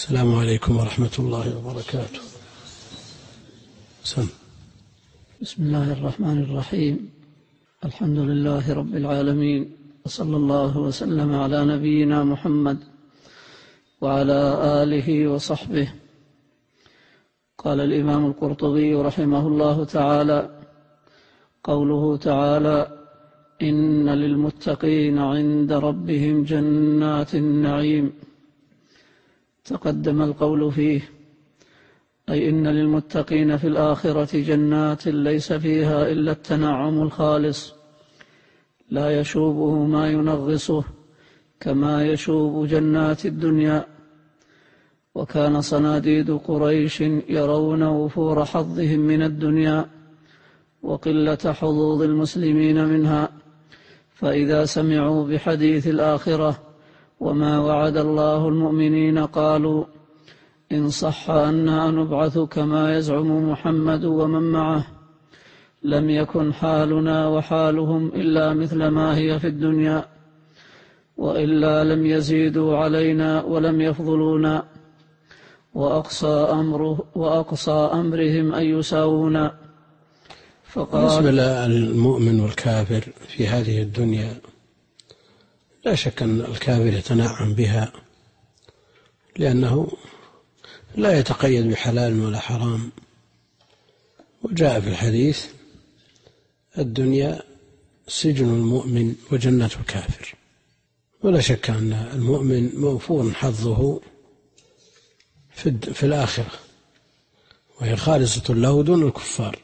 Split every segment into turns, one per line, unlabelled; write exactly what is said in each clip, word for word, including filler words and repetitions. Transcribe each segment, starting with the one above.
السلام عليكم ورحمة الله وبركاته. سم.
بسم الله الرحمن الرحيم. الحمد لله رب العالمين، وصلى الله وسلم على نبينا محمد وعلى آله وصحبه. قال الإمام القرطبي رحمه الله تعالى: قوله تعالى: إن للمتقين عند ربهم جنات النعيم، تقدم القول فيه، أي إن للمتقين في الآخرة جنات ليس فيها إلا التنعم الخالص، لا يشوبه ما ينغصه كما يشوب جنات الدنيا. وكان صناديد قريش يرون وفور حظهم من الدنيا وقلة حظوظ المسلمين منها، فإذا سمعوا بحديث الآخرة وما وعد الله المؤمنين قالوا: إن صح أننا نبعث كما يزعم محمد ومن معه لم يكن حالنا وحالهم إلا مثل ما هي في الدنيا، وإلا لم يزيدوا علينا ولم يفضلونا، وأقصى, أمره وأقصى أمرهم أن يساوونا.
بالنسبة للمؤمن والكافر في هذه الدنيا، لا شك أن الكافر يتنعم بها، لأنه لا يتقيد بحلال ولا حرام. وجاء في الحديث: الدنيا سجن المؤمن وجنة الكافر. ولا شك أن المؤمن موفور حظه في الآخرة، وهي خالصة له دون الكفار.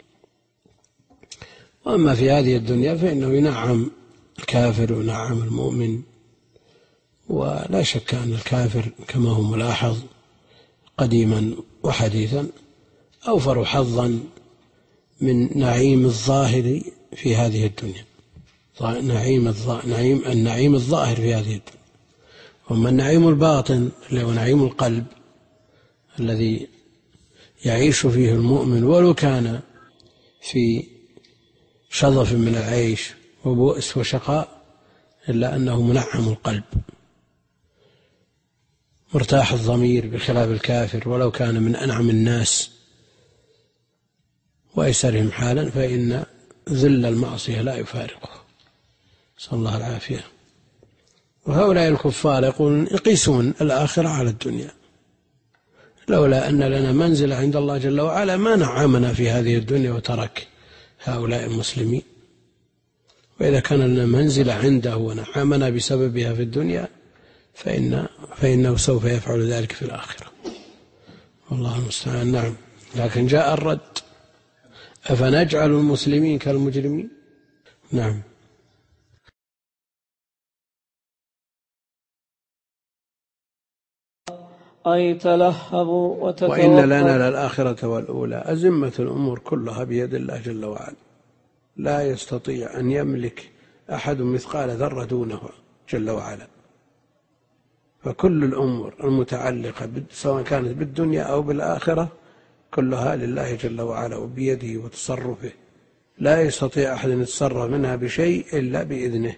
وأما في هذه الدنيا فإنه ينعم الكافر وينعم المؤمن. ولا شك أن الكافر كما هو ملاحظ قديما وحديثا أوفر حظا من نعيم الظاهر في هذه الدنيا، نعيم النعيم النعيم الظاهر في هذه الدنيا. وأما النعيم الباطن اللي هو نعيم القلب الذي يعيش فيه المؤمن ولو كان في شظف من العيش وبؤس وشقاء، إلا أنه منعم القلب مرتاح الضمير، بخلاف الكافر ولو كان من أنعم الناس وأيسرهم حالا فإن ذل المعصية لا يفارقه، صلى الله العافية. وهؤلاء الكفار يقولون يقيسون الآخرة على الدنيا، لولا أن لنا منزل عند الله جل وعلا ما نعمنا في هذه الدنيا وترك هؤلاء المسلمين. وإذا كان لنا منزل عنده ونعمنا بسببها في الدنيا فإن فإنه سوف يفعل ذلك في الآخرة، والله المستعان. نعم. لكن جاء الرد: أفنجعل المسلمين كالمجرمين؟ نعم.
أي تلهبوا وتتوقعوا.
وإن لنا للآخرة والأولى. أزمة الأمور كلها بيد الله جل وعلا، لا يستطيع أن يملك أحد مثقال ذرة دونه جل وعلا. فكل الأمور المتعلقة سواء كانت بالدنيا أو بالآخرة كلها لله جل وعلا وبيده وتصرفه، لا يستطيع أحد أن يتصرف منها بشيء إلا بإذنه.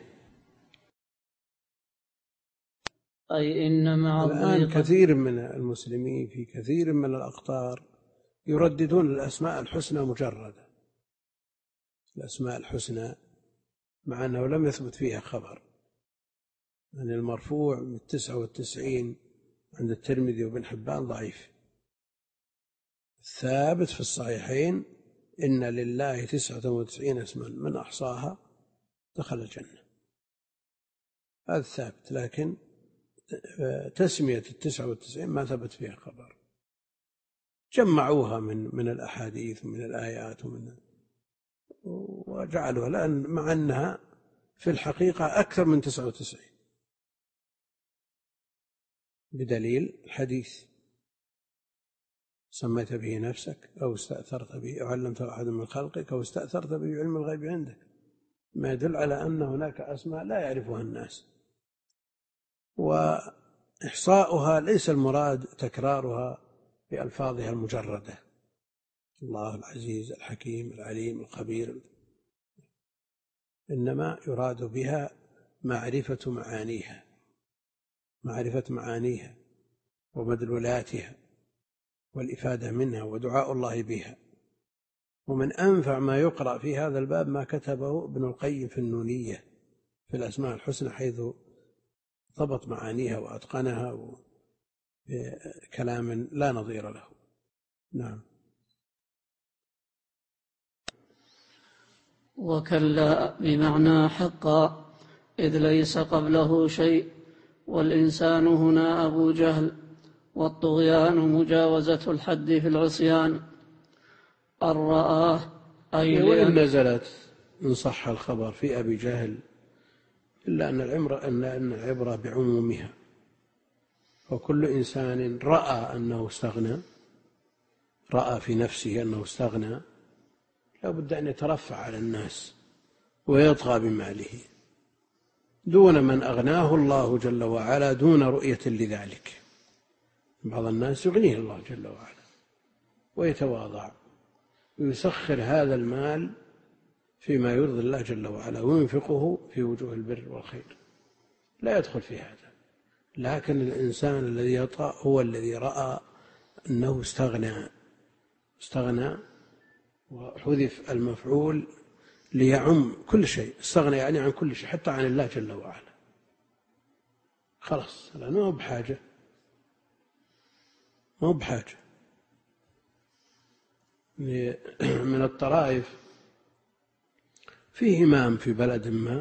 أي إن مع
الآن كثير من المسلمين في كثير من الأقطار يرددون الأسماء الحسنى مجردة، الأسماء الحسنى، مع أنه لم يثبت فيها خبر. أن المرفوع من التسعة والتسعين عند الترمذي وابن حبان ضعيف. الثابت في الصحيحين: إن لله تسعة وتسعين اسما من أحصاها دخل الجنة. هذا ثابت، لكن تسمية التسعة والتسعين ما ثبت فيها خبر. جمعوها من من الأحاديث ومن الآيات ومن وجعلوها، لأن مع أنها في الحقيقة أكثر من تسعة وتسعين، بدليل الحديث: سميت به نفسك أو استأثرت به أو علمته أحد من خلقك أو استأثرت به علم الغيب عندك، ما يدل على أن هناك أسماء لا يعرفها الناس. وإحصاؤها ليس المراد تكرارها بألفاظها المجردة: الله العزيز الحكيم العليم الخبير، إنما يراد بها معرفة معانيها، معرفة معانيها وبذل ولايتها والإفادة منها ودعاء الله بها. ومن أنفع ما يقرأ في هذا الباب ما كتبه ابن القيم في النونية في الأسماء الحسنى، حيث ضبط معانيها وأتقنها بكلام لا نظير له. نعم.
وكلا بمعنى حقا، إذ ليس قبله شيء، والإنسان هنا أبو جهل، والطغيان مجاوزة الحد في العصيان. الرآه أي
وإن نزلت إن صح الخبر في أبي جهل، إلا أن العبرة أن العبرة بعمومها، وكل إنسان رأى أنه استغنى، رأى في نفسه أنه استغنى، لا بد أن يترفع على الناس ويطغى بماله دون من أغناه الله جل وعلا، دون رؤية لذلك. بعض الناس يغنيه الله جل وعلا ويتواضع ويسخر هذا المال فيما يرضي الله جل وعلا وينفقه في وجوه البر والخير، لا يدخل في هذا. لكن الإنسان الذي يطغى هو الذي رأى أنه استغنى استغنى وحذف المفعول ليعم كل شيء. استغنى يعني عن كل شيء، حتى عن الله جل وعلا. خلاص الآن ما هو بحاجة، ما هو بحاجة. من الطرائف في إمام في بلد ما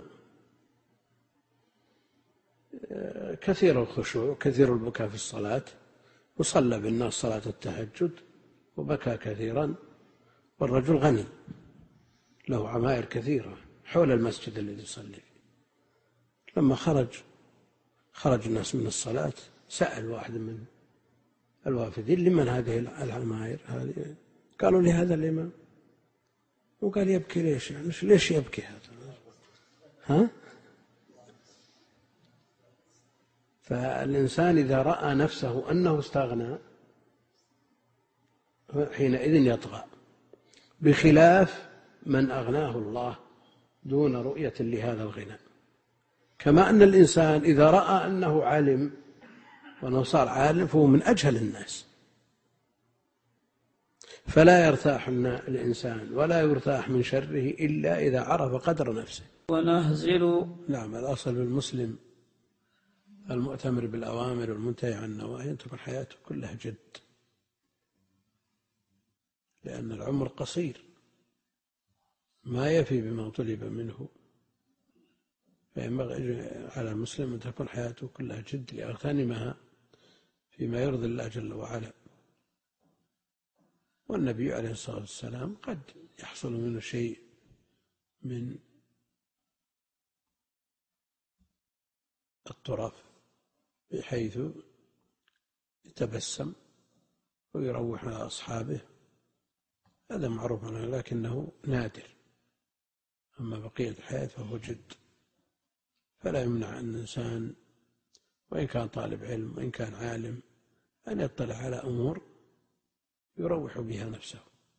كثير الخشوع كثير البكاء في الصلاة، وصلى بالناس صلاة التهجد وبكى كثيرا، والرجل غني له عمائر كثيرة حول المسجد الذي يصلي فيه. لما خرج خرج الناس من الصلاة سأل واحد من الوافدين: لمن هذه العمائر هذه؟ قالوا: لهذا الإمام. وقال: يبكي ليش؟ يعني ليش يبكي هذا؟ ها؟ فالإنسان إذا رأى نفسه أنه استغنى حينئذ يطغى، بخلاف من أغناه الله دون رؤية لهذا الغنى. كما أن الإنسان إذا رأى أنه عالم وأنه صار عالم فهو من أجهل الناس، فلا يرتاح الإنسان ولا يرتاح من شره إلا إذا عرف قدر نفسه.
ونهزل.
نعم. الأصل بالمسلم المؤتمر بالأوامر والمنتهي عن النواهي أن تكون حياته كلها جد، لأن العمر قصير ما يفي بما طلب منه، فينبغي على المسلم أن تكون حياته كلها جد ليغتنمها فيما يرضي الله جل وعلا. والنبي عليه الصلاة والسلام قد يحصل منه شيء من الطرف بحيث يتبسم ويروح على أصحابه، هذا معروف عنه، لكنه نادر. أما بقية الحياة فهو جد. فلا يمنع أن الإنسان وإن كان طالب علم وإن كان عالم أن يطلع على أمور يروح بها نفسه.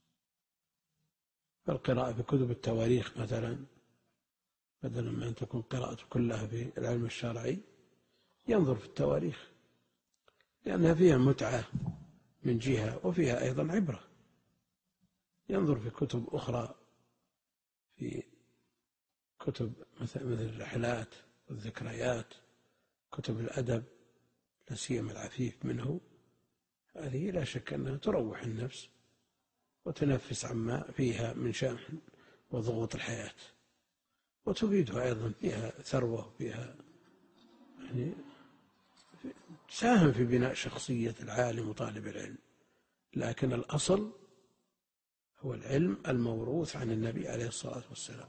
فالقراءة في كتب التواريخ مثلا، بدلا من أن تكون قراءة كلها في العلم الشرعي، ينظر في التواريخ لأنها فيها متعة من جهة وفيها أيضا عبرة. ينظر في كتب أخرى، في كتب مثل الرحلات والذكريات، كتب الأدب لا سيما العفيف منه، هذه لا شك أنها تروح النفس وتنفس عما فيها من شأن وضغوط الحياة، وتفيدها أيضا، فيها ثروة، فيها يعني تساهم في بناء شخصية العالم وطالب العلم. لكن الأصل هو العلم الموروث عن النبي عليه الصلاة والسلام،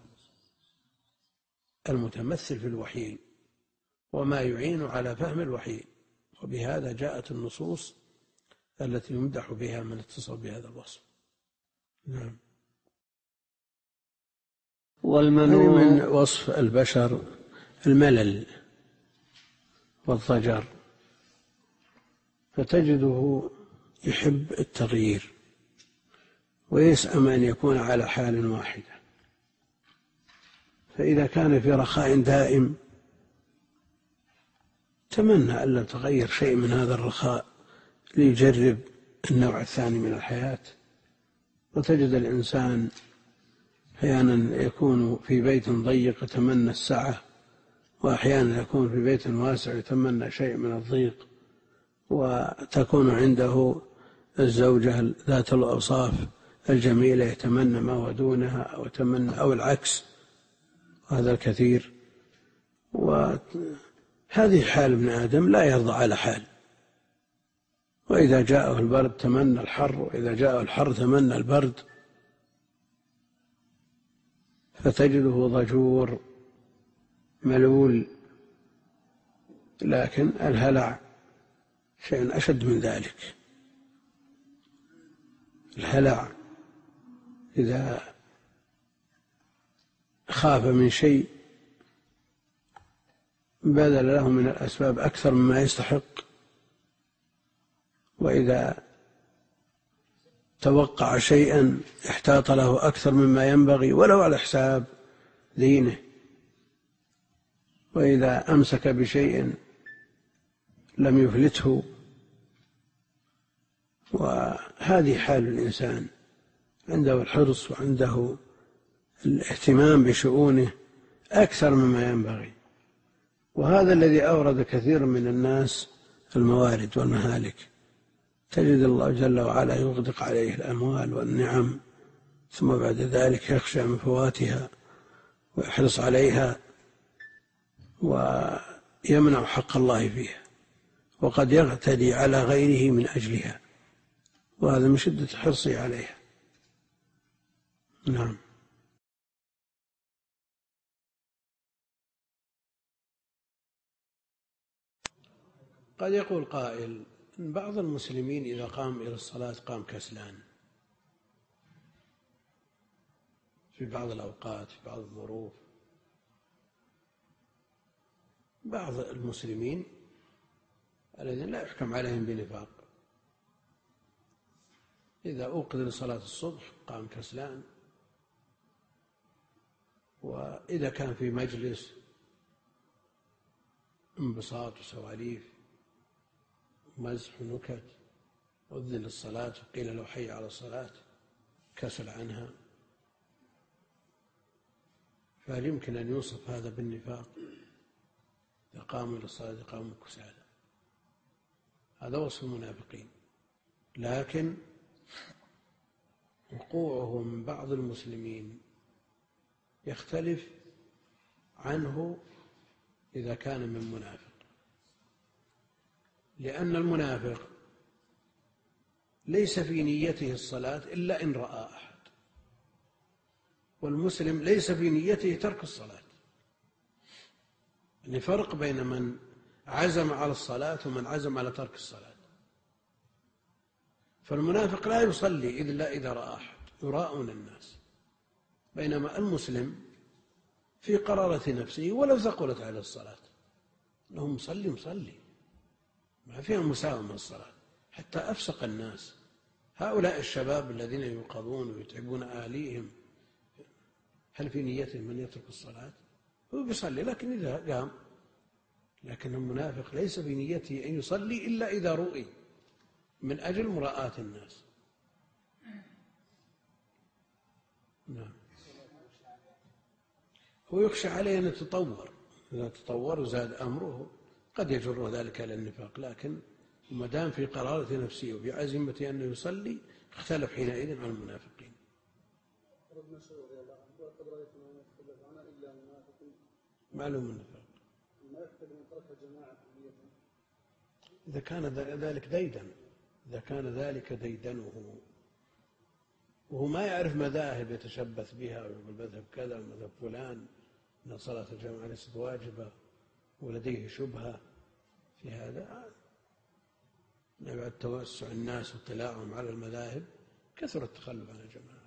المتمثل في الوحي وما يعين على فهم الوحي، وبهذا جاءت النصوص التي يمدح بها من اتصل بهذا الوصف. نعم.
والمنوع
من وصف البشر الملل والضجر، فتجده يحب التغيير ويسأم أن يكون على حال واحدة. فإذا كان في رخاء دائم تمنى ألا تغير شيء من هذا الرخاء ليجرب النوع الثاني من الحياة. وتجد الإنسان أحيانا يكون في بيت ضيق يتمنى السعة، وأحيانا يكون في بيت واسع يتمنى شيء من الضيق، وتكون عنده الزوجة ذات الأوصاف الجميلة يتمنى ما هو دونها أو يتمنى أو العكس، وهذا الكثير. وهذه حال ابن آدم لا يرضى على حال، وإذا جاءه البرد تمنى الحر، وإذا جاءه الحر تمنى البرد، فتجده ضجور ملول. لكن الهلع شيء أشد من ذلك. الهلع إذا خاف من شيء بذل له من الأسباب أكثر مما يستحق، وإذا توقع شيئا احتاط له أكثر مما ينبغي ولو على حساب دينه، وإذا أمسك بشيء لم يفلته. وهذه حال الإنسان، عنده الحرص وعنده الاهتمام بشؤونه أكثر مما ينبغي. وهذا الذي أورد كثير من الناس الموارد والمهالك، تجد الله جل وعلا يغدق عليه الأموال والنعم، ثم بعد ذلك يخشى من فواتها ويحرص عليها ويمنع حق الله فيها، وقد يغتدي على غيره من أجلها، وهذا من شدة حرصه عليها. نعم. قد يقول قائل إن بعض المسلمين إذا قام إلى الصلاة قام كسلان في بعض الأوقات، في بعض الظروف. بعض المسلمين الذين لا يحكم عليهم بنفاق إذا أوقظ لصلاة الصبح قام كسلان، وإذا كان في مجلس انبساط وسواليف ومزح ونكت أذن للصلاة وقيل له حي على الصلاة كسل عنها، فهل يمكن أن يوصف هذا بالنفاق؟ إذا قاموا إلى الصلاة قاموا كسالى، هذا وصف المنافقين. لكن وقوعه من بعض المسلمين يختلف عنه إذا كان من منافق، لأن المنافق ليس في نيته الصلاة إلا إن رأى أحد، والمسلم ليس في نيته ترك الصلاة. يعني فرق بين من عزم على الصلاة ومن عزم على ترك الصلاة. فالمنافق لا يصلي إلا إذا رأى أحد، يراءون الناس، بينما المسلم في قرارة نفسه ولو ثقلت على الصلاة له مصلي مصلي، ما فيها مساومة الصلاة. حتى أفسق الناس هؤلاء الشباب الذين يوقظون ويتعبون أهليهم، هل في نيتهم من يترك الصلاة؟ هو بيصلي لكن إذا قام. لكن المنافق ليس في نيته أن يصلي إلا إذا رؤي من أجل مراءاة الناس. نعم. هو يخشى عليه أن يتطور، إذا تطور وزاد أمره قد يجر ذلك إلى النفاق، لكن ما دام في قرارة نفسه وفي عزيمة أنه يصلي اختلف حينئذ عن المنافقين. معلوم النفاق إذا كان ذلك ديدن، إذا كان ذلك ديدنه وهو ما يعرف مذاهب يتشبث بها ويقول مذهب كذا ومذهب فلان أن صلاة الجماعة ليست واجبة ولديه شبهة في هذا، بعد توسع الناس واطلاعهم على المذاهب كثر التخلف عن الجماعة.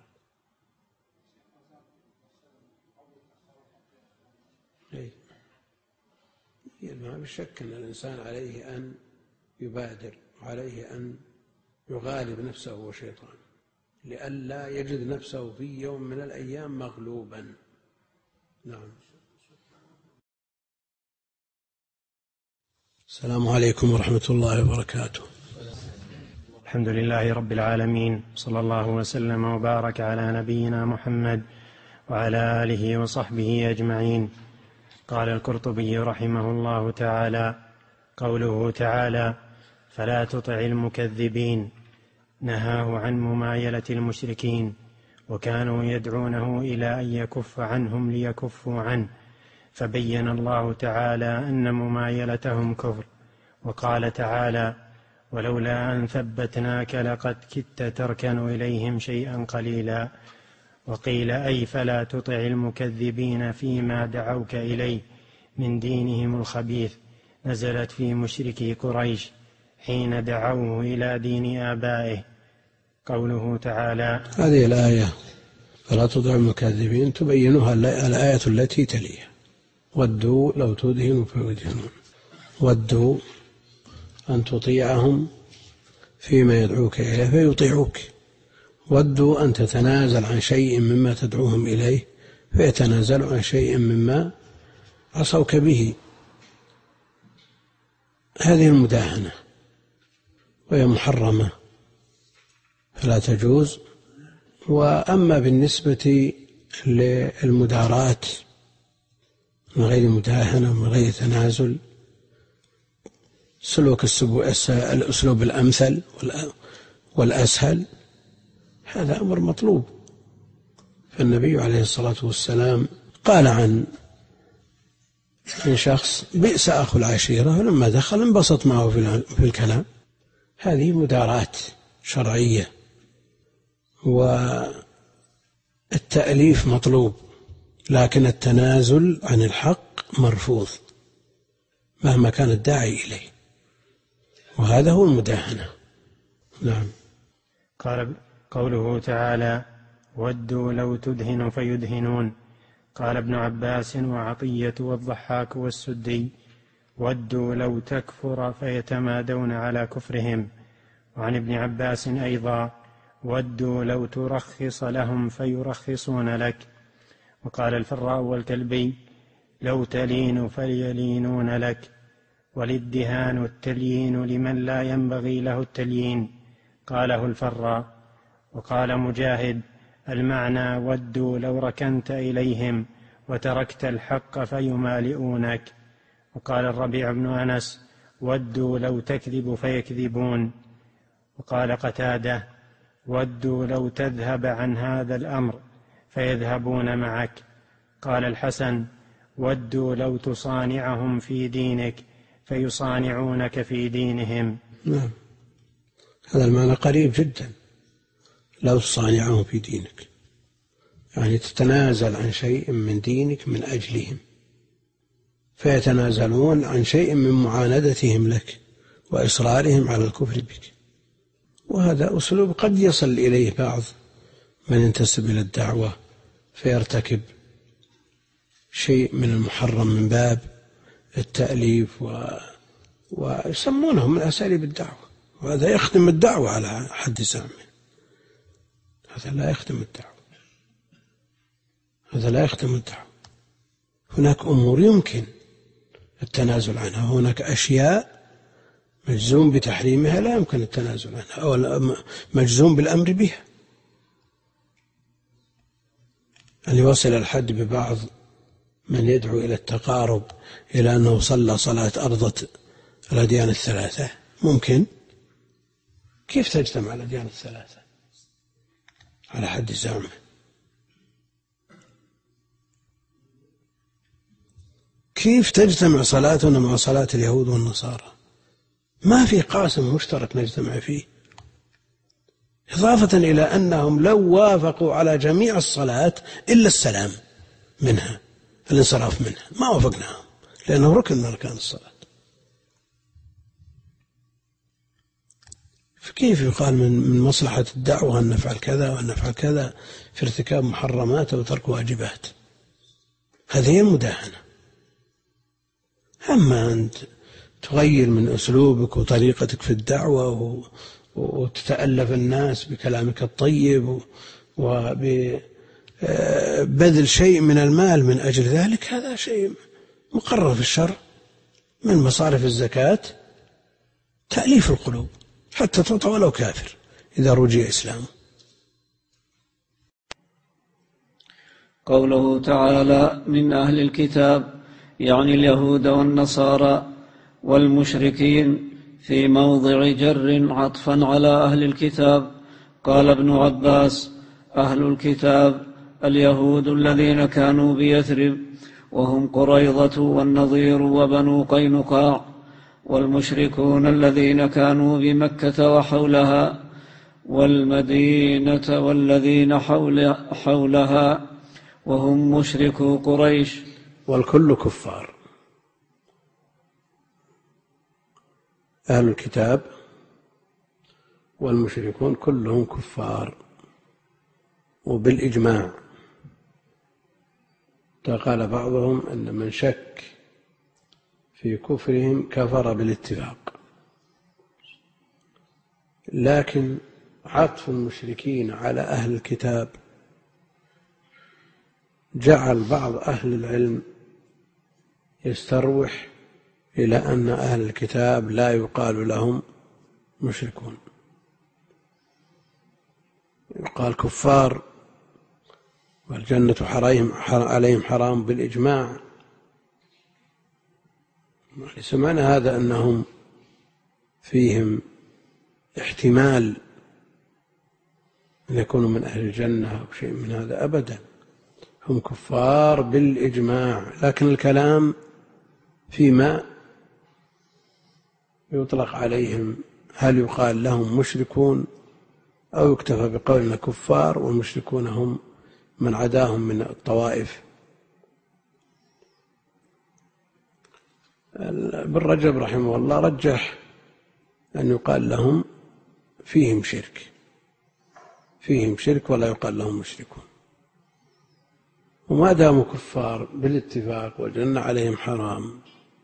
أي ما بالشك أن الإنسان عليه أن يبادر، عليه أن يغالب نفسه وشيطانه لئلا يجد نفسه في يوم من الأيام مغلوبا. نعم. السلام عليكم ورحمة الله وبركاته.
الحمد لله رب العالمين، صلى الله وسلم وبارك على نبينا محمد وعلى آله وصحبه أجمعين. قال القرطبي رحمه الله تعالى: قوله تعالى: فلا تطع المكذبين، نهاه عن ممايلة المشركين، وكانوا يدعونه إلى أن يكف عنهم ليكفوا عنه، فبين الله تعالى أن ممايلتهم كفر. وقال تعالى: ولولا أن ثبتناك لقد كدت تركن إليهم شيئا قليلا. وقيل: أي فلا تطع المكذبين فيما دعوك إليه من دينهم الخبيث، نزلت في مشركي قريش حين دعوه إلى دين آبائه. قوله تعالى:
هذه الآية فلا تطع المكذبين تبينها الآية التي تليها: ودوا لو تدهن فيدهنون. ودوا أن تطيعهم فيما يدعوك إليه فيطيعوك، ودوا أن تتنازل عن شيء مما تدعوهم إليه فيتنازلوا عن شيء مما عصوك به. هذه المداهنة وهي محرمة فلا تجوز. وأما بالنسبة للمدارات من غير مداهنة ومن غير تنازل، سلوك الأسلوب الأمثل والأسهل، هذا أمر مطلوب. فالنبي عليه الصلاة والسلام قال عن من شخص: بئس أخو العشيرة، ولما دخل انبسط معه في الكلام. هذه مدارات شرعية، والتأليف مطلوب، لكن التنازل عن الحق مرفوض مهما كان الداعي إليه، وهذا هو المداهنة. نعم.
قال قوله تعالى: ودوا لو تدهن فيدهنون. قال ابن عباس وعطية والضحاك والسدي: ودوا لو تكفر فيتمادون على كفرهم. وعن ابن عباس أيضا: ودوا لو ترخص لهم فيرخصون لك. وقال الفراء والكلبي: لو تلين فليلينون لك. والادهان التليين لمن لا ينبغي له التليين، قاله الفراء. وقال مجاهد: المعنى: ودوا لو ركنت إليهم وتركت الحق فيمالئونك. وقال الربيع بن أنس: ودوا لو تكذب فيكذبون. وقال قتادة: ودوا لو تذهب عن هذا الأمر فيذهبون معك. قال الحسن: ودوا لو تصانعهم في دينك فيصانعونك في دينهم.
نعم، هذا المعنى قريب جدا. لو تصانعهم في دينك، يعني تتنازل عن شيء من دينك من أجلهم، فيتنازلون عن شيء من معاندتهم لك وإصرارهم على الكفر بك. وهذا أسلوب قد يصل إليه بعض من ينتسب إلى الدعوة فيرتكب شيء من المحرم من باب التأليف و... ويسمونه من أساليب الدعوة، وهذا يخدم الدعوة على حد زعمه. هذا لا يخدم الدعوة، هذا لا يخدم الدعوة. هناك أمور يمكن التنازل عنها، وهناك أشياء مجزوم بتحريمها لا يمكن التنازل عنها، أو مجزوم بالأمر بها. أن يوصل الحد ببعض من يدعو إلى التقارب إلى أنه صلى صلاة أرضت الأديان الثلاثة، ممكن؟ كيف تجتمع الأديان الثلاثة على حد زعمه؟ كيف تجتمع صلاتنا مع صلاة اليهود والنصارى؟ ما في قاسم مشترك نجتمع فيه، إضافة إلى أنهم لو وافقوا على جميع الصلاة إلا السلام منها، الانصراف منها، ما وافقناهم لأنه ركن من أركان الصلاة. فكيف يقال من مصلحة الدعوة أن نفعل كذا وأن نفعل كذا في ارتكاب محرمات وترك واجبات؟ هذه هي المداهنة. أما أنت تغير من أسلوبك وطريقتك في الدعوة وتتألف الناس بكلامك الطيب وببذل شيء من المال من أجل ذلك، هذا شيء مقرر في الشرع. من مصارف الزكاة تأليف القلوب، حتى تعطى ولو كافر إذا رجي إسلامه.
قوله تعالى من أهل الكتاب يعني اليهود والنصارى والمشركين في موضع جر عطفا على أهل الكتاب. قال ابن عباس أهل الكتاب اليهود الذين كانوا بيثرب وهم قريظة والنضير وبنو قينقاع، والمشركون الذين كانوا بمكة وحولها والمدينة والذين حول حولها وهم مشركو قريش.
والكل كفار. أهل الكتاب والمشركون كلهم كفار وبالإجماع. قال بعضهم أن من شك في كفرهم كفر بالاتفاق، لكن عطف المشركين على أهل الكتاب جعل بعض أهل العلم يستروح إلى أن أهل الكتاب لا يقال لهم مشركون، يقال كفار والجنة عليهم حرام بالإجماع. ليس معنى هذا أنهم فيهم احتمال أن يكونوا من أهل الجنة أو شيء من هذا أبدا، هم كفار بالإجماع. لكن الكلام فيما يطلق عليهم، هل يقال لهم مشركون أو يكتفى بقولنا كفار، والمشركون هم من عداهم من الطوائف. ابن رجب رحمه الله رجح أن يقال لهم فيهم شرك، فيهم شرك ولا يقال لهم مشركون، وما داموا كفار بالاتفاق والجنة عليهم حرام،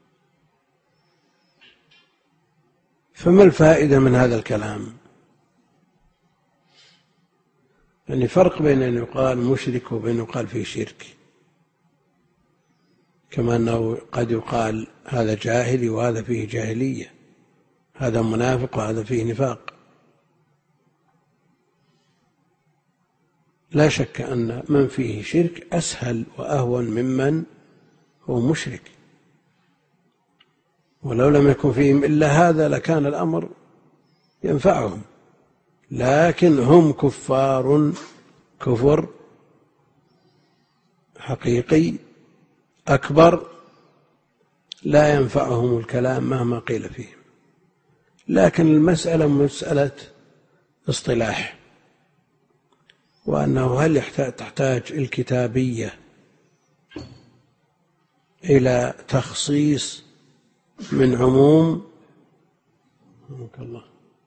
فما الفائدة من هذا الكلام؟ يعني فرق بين أن يقال مشرك وبين أن يقال فيه شرك، كما أنه قد يقال هذا جاهلي وهذا فيه جاهلية، هذا منافق وهذا فيه نفاق. لا شك أن من فيه شرك أسهل وأهون ممن هو مشرك، ولو لم يكن فيهم إلا هذا لكان الأمر ينفعهم، لكن هم كفار كفر حقيقي أكبر لا ينفعهم الكلام مهما قيل فيهم. لكن المسألة مسألة اصطلاح، وأنه هل تحتاج الكتابية إلى تخصيص من عموم الله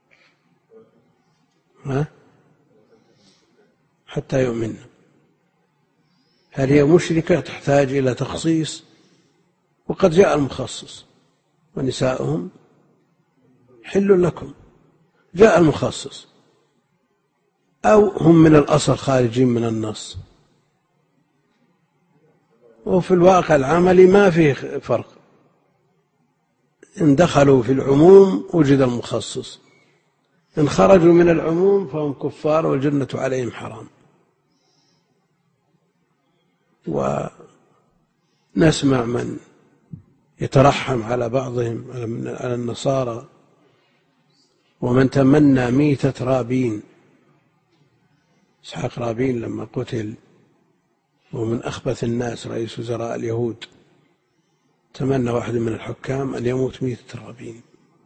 ها حتى يؤمن؟ هل هي مشركة تحتاج إلى تخصيص؟ وقد جاء المخصص ونساؤهم حل لكم، جاء المخصص، أو هم من الأصل خارجين من النص. وفي الواقع العملي ما فيه فرق، إن دخلوا في العموم وجد المخصص، إن خرجوا من العموم فهم كفار والجنة عليهم حرام. ونسمع من يترحم على بعضهم على النصارى، ومن تمنى ميتة رابين، إسحاق رابين لما قتل ومن أخبث الناس رئيس وزراء اليهود، تمنى واحد من الحكام أن يموت ميتة رابين.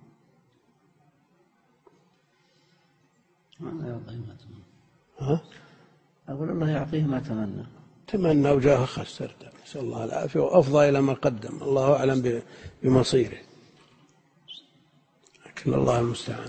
ها؟ أقول الله يعطيه ما تمنى،
تمنى وجاه خسر، نسأل الله العافية، وأفضى إلى ما قدم، الله أعلم بمصيره، لكن الله المستعان.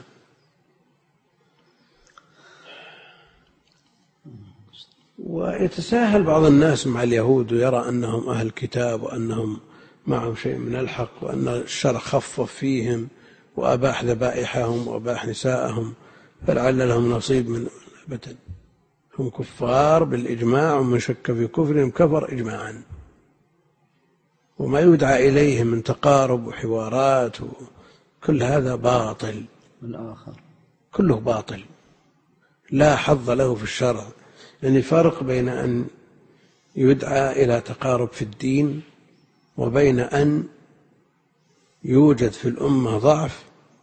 ويتساهل بعض الناس مع اليهود ويرى أنهم أهل كتاب وأنهم معهم شيء من الحق، وأن الشرع خفف فيهم وأباح ذبائحهم وأباح نساءهم، فلعل لهم نصيب من أبدا. هم كفار بالإجماع، ومن شك في كفرهم كفر إجماعا. وما يدعى إليهم من تقارب وحوارات كل هذا باطل.
والآخر
كله باطل لا حظ له في الشرع. يعني فرق بين أن يدعى إلى تقارب في الدين وبين أن يوجد في الأمة ضعف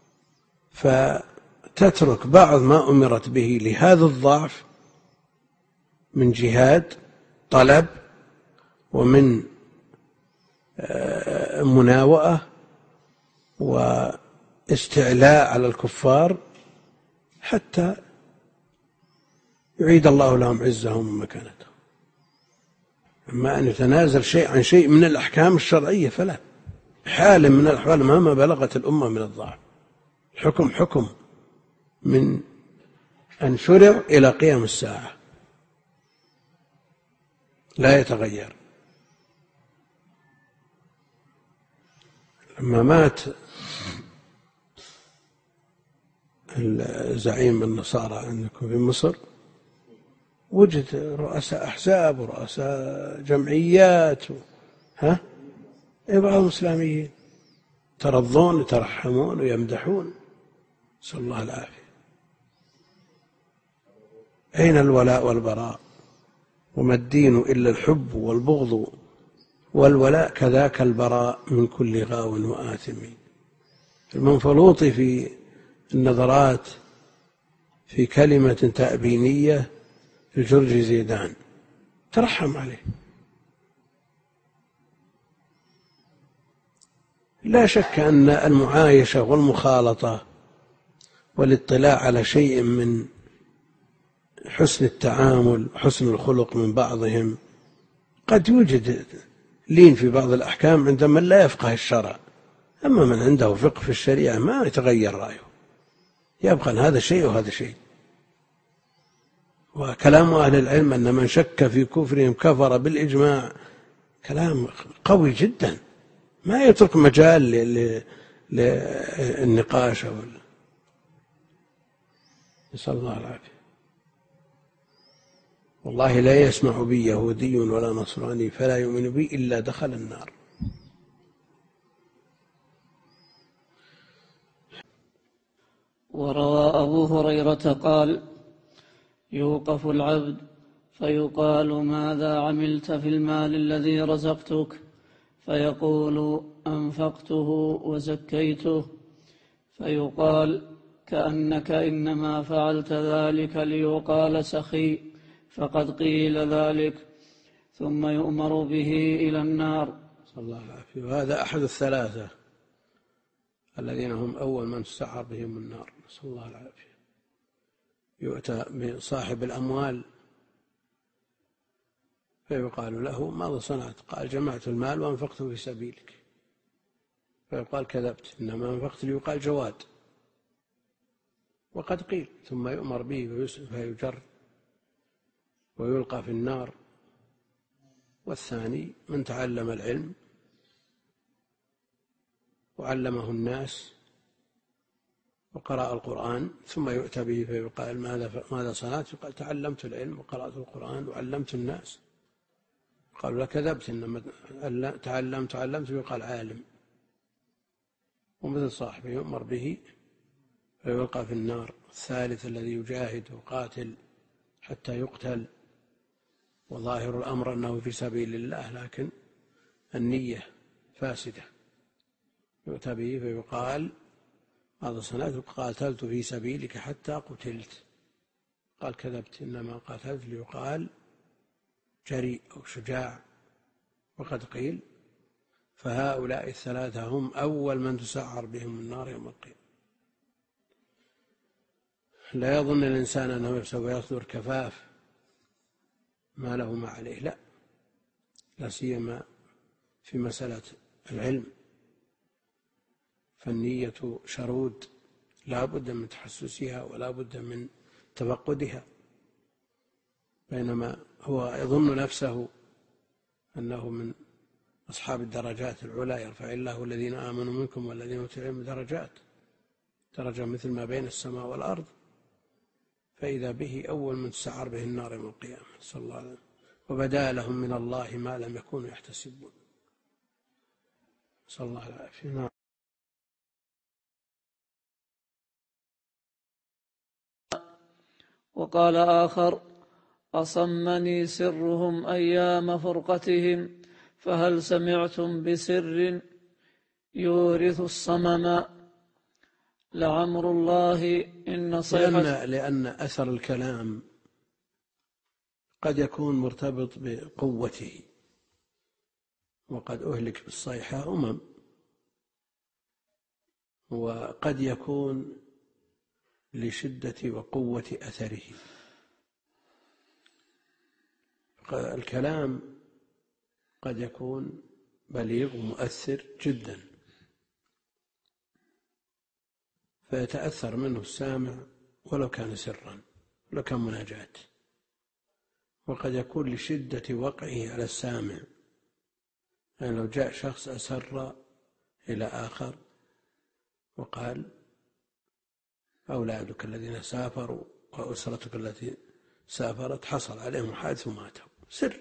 فتترك بعض ما أمرت به لهذا الضعف من جهاد طلب ومن مناوئة واستعلاء على الكفار حتى يعيد الله لهم عزهم ومكانتهم. أما أن يتنازل شيء عن شيء من الأحكام الشرعية فلا، حال من الأحوال مهما بلغت الأمة من الضعف. الحكم حكم من أن شرع إلى قيام الساعة لا يتغير. لما مات الزعيم النصارى عندكم في مصر وجد رؤساء أحزاب ورؤساء جمعيات ها بعض الإسلاميين ترضون يترحمون ويمدحون، نسأل الله العافية. أين الولاء والبراء؟ وما الدين إلا الحب والبغض والولاء كذاك البراء من كل غاو وآثم. المنفلوطي في النظرات في كلمة تأبينية الجرجي زيدان ترحم عليه. لا شك أن المعايشة والمخالطة والاطلاع على شيء من حسن التعامل وحسن الخلق من بعضهم قد يوجد لين في بعض الأحكام عند من لا يفقه الشرع، أما من عنده فقه في الشريعة ما يتغير رأيه، يبقى هذا شيء وهذا شيء. وكلام أهل العلم أن من شك في كفرهم كفر بالإجماع كلام قوي جدا، ما يترك مجال للنقاش. نسأل الله العافية. والله لا يسمع بي يهودي ولا نصراني فلا يؤمن بي إلا دخل النار.
وروى أبو هريرة قال: يوقف العبد فيقال: ماذا عملت في المال الذي رزقتك؟ فيقول: أنفقته وزكيته. فيقال: كأنك إنما فعلت ذلك ليقال سخي، فقد قيل ذلك، ثم يؤمر به إلى النار.
صلى الله عليه وسلم. وهذا أحد الثلاثة الذين هم أول من تسعر بهم النار، نسأل الله العافية. يؤتى بصاحب الأموال فيقال له: ماذا صنعت؟ قال: جمعت المال وأنفقته في سبيلك. فيقال: كذبت، إنما أنفقت ليقال جواد، وقد قيل. ثم يؤمر به فيجر ويلقى في النار. والثاني من تعلم العلم وعلمه الناس وقرأ القرآن ثم يؤتى به فيقال: ماذا ماذا صنعت؟ يقال: تعلمت العلم وقرأت القرآن وعلمت الناس. قالوا: لا، كذبت، إنما تعلمت تعلمت يقال عالم. ومثل صاحبه يؤمر به فيلقى في النار. الثالث الذي يجاهد وقاتل حتى يقتل وظاهر الأمر أنه في سبيل الله لكن النية فاسدة، يؤتى به فيقال: ماذا صنعت؟ قاتلت في سبيلك حتى قتلت. قال: كذبت، إنما قاتلت ليقال جريء أو شجاع، وقد قيل. فهؤلاء الثلاثة هم أول من تسعر بهم النار يوم القيامة. لا يظن الإنسان أنه سوف يصدر كفاف ما له ما عليه، لا، لا سيما في مسألة العلم، فالنية شرود لا بد من تحسسها ولا بد من تفقدها. بينما هو يظن نفسه أنه من أصحاب الدرجات العلى، يرفع الله الذين آمنوا منكم والذين أوتوا العلم درجات، درجة مثل ما بين السماء والأرض، فإذا به أول من تسعر به النار يوم القيامة، صلى الله عليه وسلم. وبدا لهم من الله ما لم يكونوا يحتسبون، صلى الله عليه وسلم.
وقال آخر: أصمني سرهم أيام فرقتهم، فهل سمعتم بسر يورث الصمم؟ لعمر الله إن صيحة.
لأن, لأن أثر الكلام قد يكون مرتبط بقوته، وقد أهلك بالصيحة أمم، وقد يكون لشدة وقوة أثره. الكلام قد يكون بليغ ومؤثر جدا فيتأثر منه السامع ولو كان سرا، ولو كان مناجاة. وقد يكون لشدة وقعه على السامع، يعني لو جاء شخص أسر إلى آخر وقال: أولادك الذين سافروا وأسرتك التي سافرت حصل عليهم حادث وماتوا، سر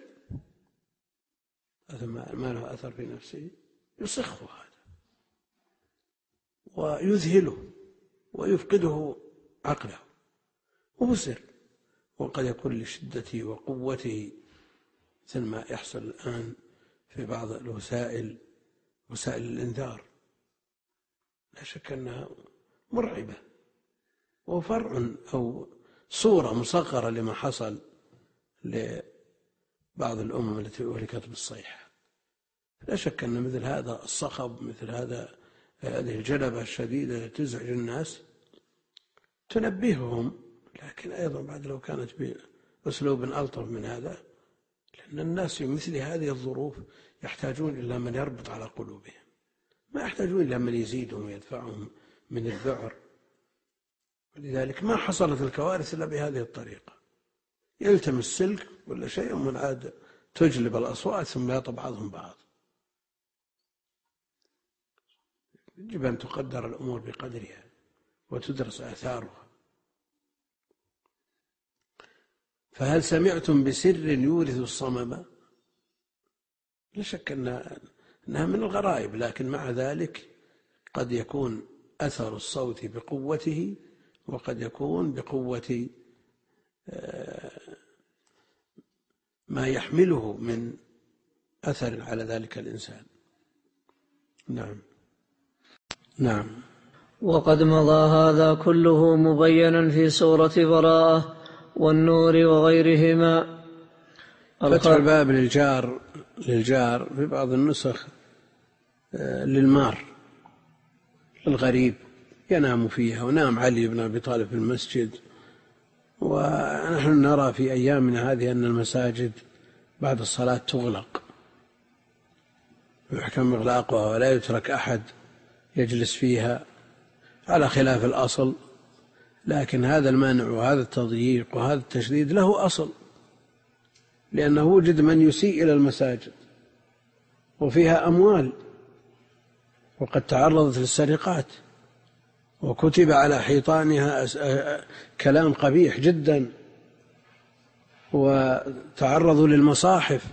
ما له أثر في نفسه، يصخه هذا ويذهله ويفقده عقله، وهو سر. وقد يكون لشدته وقوته، مثل ما يحصل الآن في بعض الوسائل، وسائل الإنذار، لا شك أنها مرعبة وفرع أو صورة مصغرة لما حصل لبعض الأمم التي أهلكت بالصيحة. لا شك أن مثل هذا الصخب، مثل هذا هذه الجلبة الشديدة التي تزعج الناس تنبههم، لكن أيضا بعد لو كانت بأسلوب ألطف من هذا، لأن الناس في مثل هذه الظروف يحتاجون إلى من يربط على قلوبهم، ما يحتاجون إلى من يزيدهم ويدفعهم من الذعر. ولذلك ما حصلت الكوارث إلا بهذه الطريقة، يلتمس سلك ولا شيء من عاد تجلب الأصوات ثم يطب بعضهم بعض. يجب أن تقدر الأمور بقدرها وتدرس آثارها. فهل سمعتم بسر يورث الصمم؟ لا شك أنها من الغرائب، لكن مع ذلك قد يكون أثر الصوت بقوته، وقد يكون بقوة ما يحمله من أثر على ذلك الإنسان. نعم نعم.
وقد مضى هذا كله مبينا في سورة براءة والنور وغيرهما.
فتح الباب للجار للجار في بعض النسخ للمار الغريب ينام فيها، ونام علي بن أبي طالب في المسجد. ونحن نرى في أيامنا هذه أن المساجد بعد الصلاة تغلق، يحكم إغلاقها ولا يترك أحد يجلس فيها على خلاف الأصل. لكن هذا المنع وهذا التضييق وهذا التشديد له أصل، لأنه وجد من يسيء إلى المساجد وفيها أموال، وقد تعرضت للسرقات، وكتب على حيطانها كلام قبيح جدا، وتعرضوا للمصاحف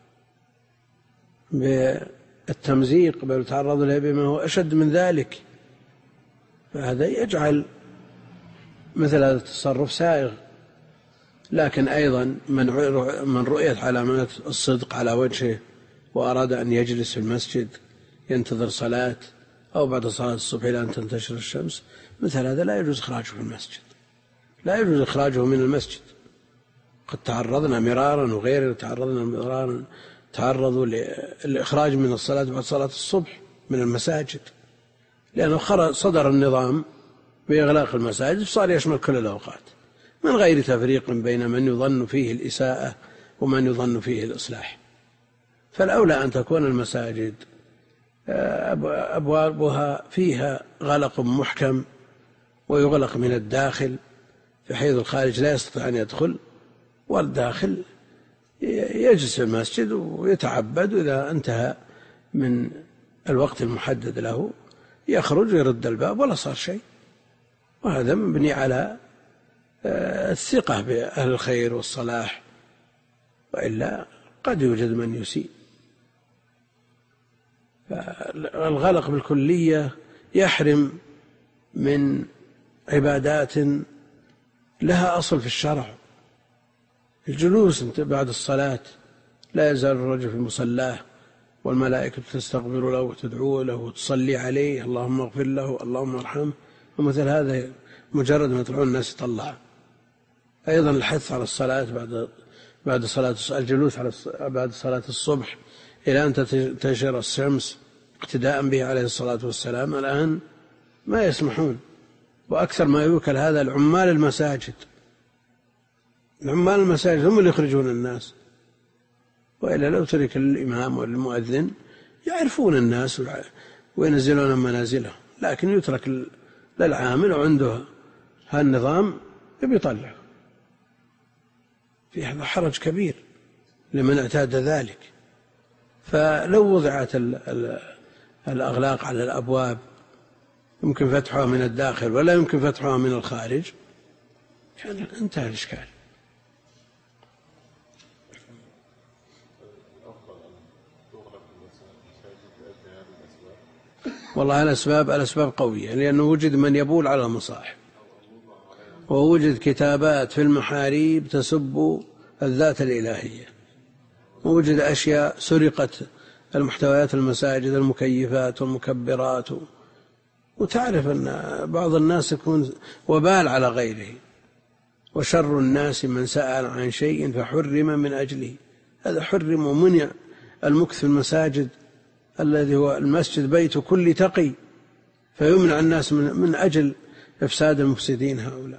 بالتمزيق، بل تعرضوا لها بما هو أشد من ذلك. فهذا يجعل مثل هذا التصرف سائغ. لكن أيضا من رؤيت علامات الصدق على وجهه وأراد أن يجلس في المسجد ينتظر صلاة أو بعد صلاة الصبح إلى أن تنتشر الشمس، مثل هذا لا يجوز إخراجه في المسجد، لا يجوز إخراجه من المسجد. قد تعرضنا مرارا وغيره تعرضنا مرارا تعرضوا للإخراج من الصلاة بعد صلاة الصبح من المساجد، لأنه صدر النظام بإغلاق المساجد صار يشمل كل الأوقات من غير تفريق بين من يظن فيه الإساءة ومن يظن فيه الإصلاح. فالأولى أن تكون المساجد أبوابها فيها غلق محكم ويغلق من الداخل، بحيث الخارج لا يستطيع أن يدخل، والداخل يجلس في المسجد ويتعبد، وإذا انتهى من الوقت المحدد له يخرج ويرد الباب ولا صار شيء. وهذا مبني على الثقة بأهل الخير والصلاح، وإلا قد يوجد من يسيء. الغلق بالكلية يحرم من عبادات لها أصل في الشرع. الجلوس بعد الصلاة لا يزال الرجل في مصلاه والملائكة تستغفر له وتدعو له وتصلي عليه اللهم اغفر له اللهم ارحمه، ومثل هذا مجرد ما يطلعون الناس يطلع. أيضا الحث على الصلاة بعد بعد صلاة الجلوس على بعد صلاة الصبح إلى أن تنشر الشمس اقتداء به عليه الصلاة والسلام. الآن ما يسمحون، وأكثر ما يوكل هذا العمال المساجد. العمال المساجد هم اللي يخرجون الناس، وإلا لو ترك الإمام والمؤذن يعرفون الناس وينزلون منازلهم، لكن يترك للعامل وعنده هالنظام يطلع. في هذا حرج كبير لمن اعتاد ذلك. فلو وضعت الأغلاق على الأبواب يمكن فتحها من الداخل ولا يمكن فتحها من الخارج كان انتهى الإشكال. والله الأسباب الأسباب قوية، لأنه وجد من يبول على المصاحف، ووجد كتابات في المحاريب تسب الذات الإلهية، ووجد أشياء سرقت المحتويات المساجد، المكيفات والمكبرات، وتعرف أن بعض الناس يكون وبال على غيره. وشر الناس من سأل عن شيء فحرم من أجله، هذا حرم ومنع. المكث في المساجد الذي هو المسجد بيت كل تقي، فيمنع الناس من, من أجل إفساد المفسدين هؤلاء.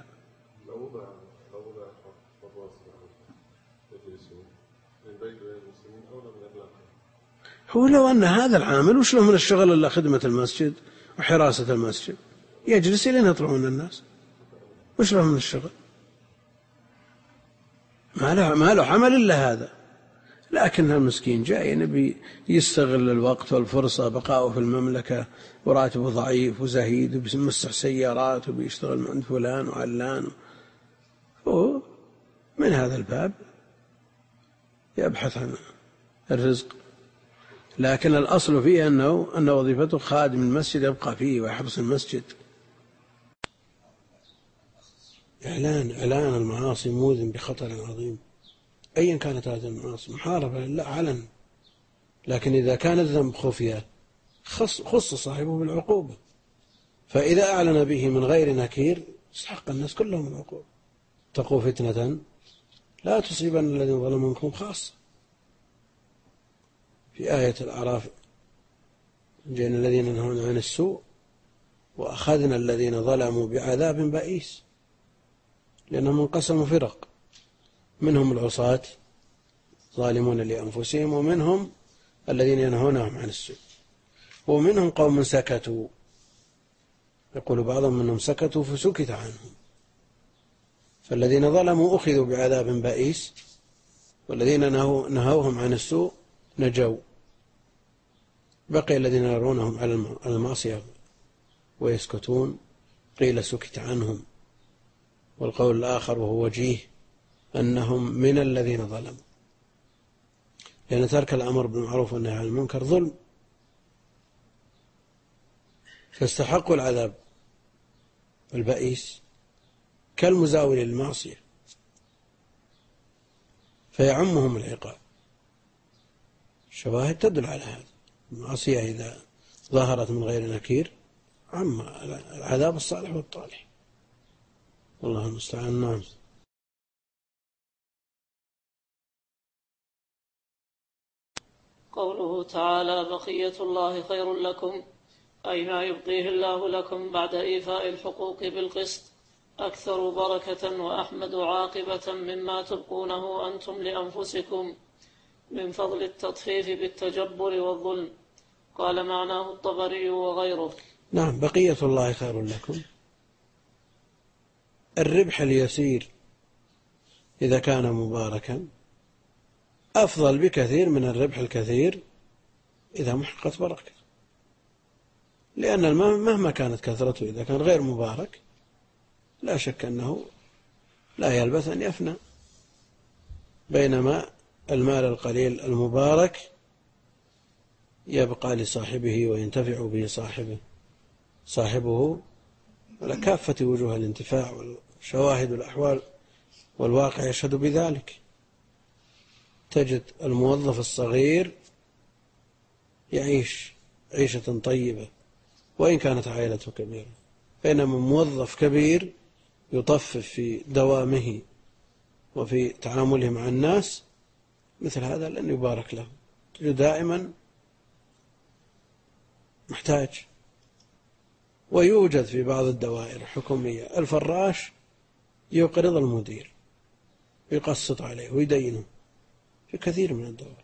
هو لو أن هذا العامل وش له من الشغل إلا خدمة المسجد وحراسة المسجد، يجلس لين يطلعون الناس، وش له من الشغل؟ ما له, ما له عمل إلا هذا. لكن المسكين جاي نبي يستغل الوقت والفرصة، بقاؤه في المملكة وراتبه ضعيف وزهيد وبيمسح سيارات وبيشتغل عند فلان وعلان، هو من هذا الباب يبحث عن الرزق. لكن الأصل فيه أنه أن وظيفته خادم المسجد يبقى فيه ويحرس المسجد. إعلان إعلان المعاصي موذن بخطر عظيم، أيا كانت هذه المعاصي، محاربة لله علن. لكن إذا كان الذنب خفية خص, خص صاحبه بالعقوبة، فإذا أعلن به من غير نكير استحق الناس كلهم العقوبة. اتقوا فتنة لا تصيبن الذين ظلموا منكم خاصة. في آية الأعراف جئنا الذين ينهون عن السوء وأخذنا الذين ظلموا بعذاب بئيس، لأنهم انقسموا فرق، منهم العصاة ظالمون لأنفسهم، ومنهم الذين ينهونهم عن السوء، ومنهم قوم سكتوا، يقول بعضهم منهم سكتوا فسكت عنهم. فالذين ظلموا أخذوا بعذاب بئيس، والذين نهوهم عن السوء نجوا. بقي الذين يرونهم على المعصية ويسكتون قيل سكت عنهم. والقول الآخر وهو وجيه أنهم من الذين ظلموا، لأن ترك الأمر بالمعروف والنهي عن المنكر ظلم، فاستحقوا العذاب البئيس كالمزاول للمعصية، فيعمهم العقاب. الشواهد تدل على هذا. المعصية إذا ظهرت من غير نكير عم العذاب الصالح والطالح، والله المستعان. نعم.
قوله تعالى بقية الله خير لكم، أي ما يبقيه الله لكم بعد إيفاء الحقوق بالقسط أكثر بركة وأحمد عاقبة مما تبقونه أنتم لأنفسكم من فضل التطفيف بالتجبر والظلم. قال معناه الطبري وغيره.
نعم، بقية الله خير لكم، الربح اليسير إذا كان مباركا أفضل بكثير من الربح الكثير إذا محقت بركة، لأن المال مهما كانت كثرته إذا كان غير مبارك لا شك أنه لا يلبث أن يفنى، بينما المال القليل المبارك يبقى لصاحبه وينتفع به صاحبه صاحبه على كافة وجوه الانتفاع شواهد الأحوال والواقع يشهد بذلك. تجد الموظف الصغير يعيش عيشة طيبة وإن كانت عائلته كبيرة، بينما موظف كبير يطفف في دوامه وفي تعامله مع الناس، مثل هذا لن يبارك له، تجد دائما محتاج. ويوجد في بعض الدوائر الحكومية الفراش يقرض المدير ويقسط عليه ويدينه في كثير من الدول.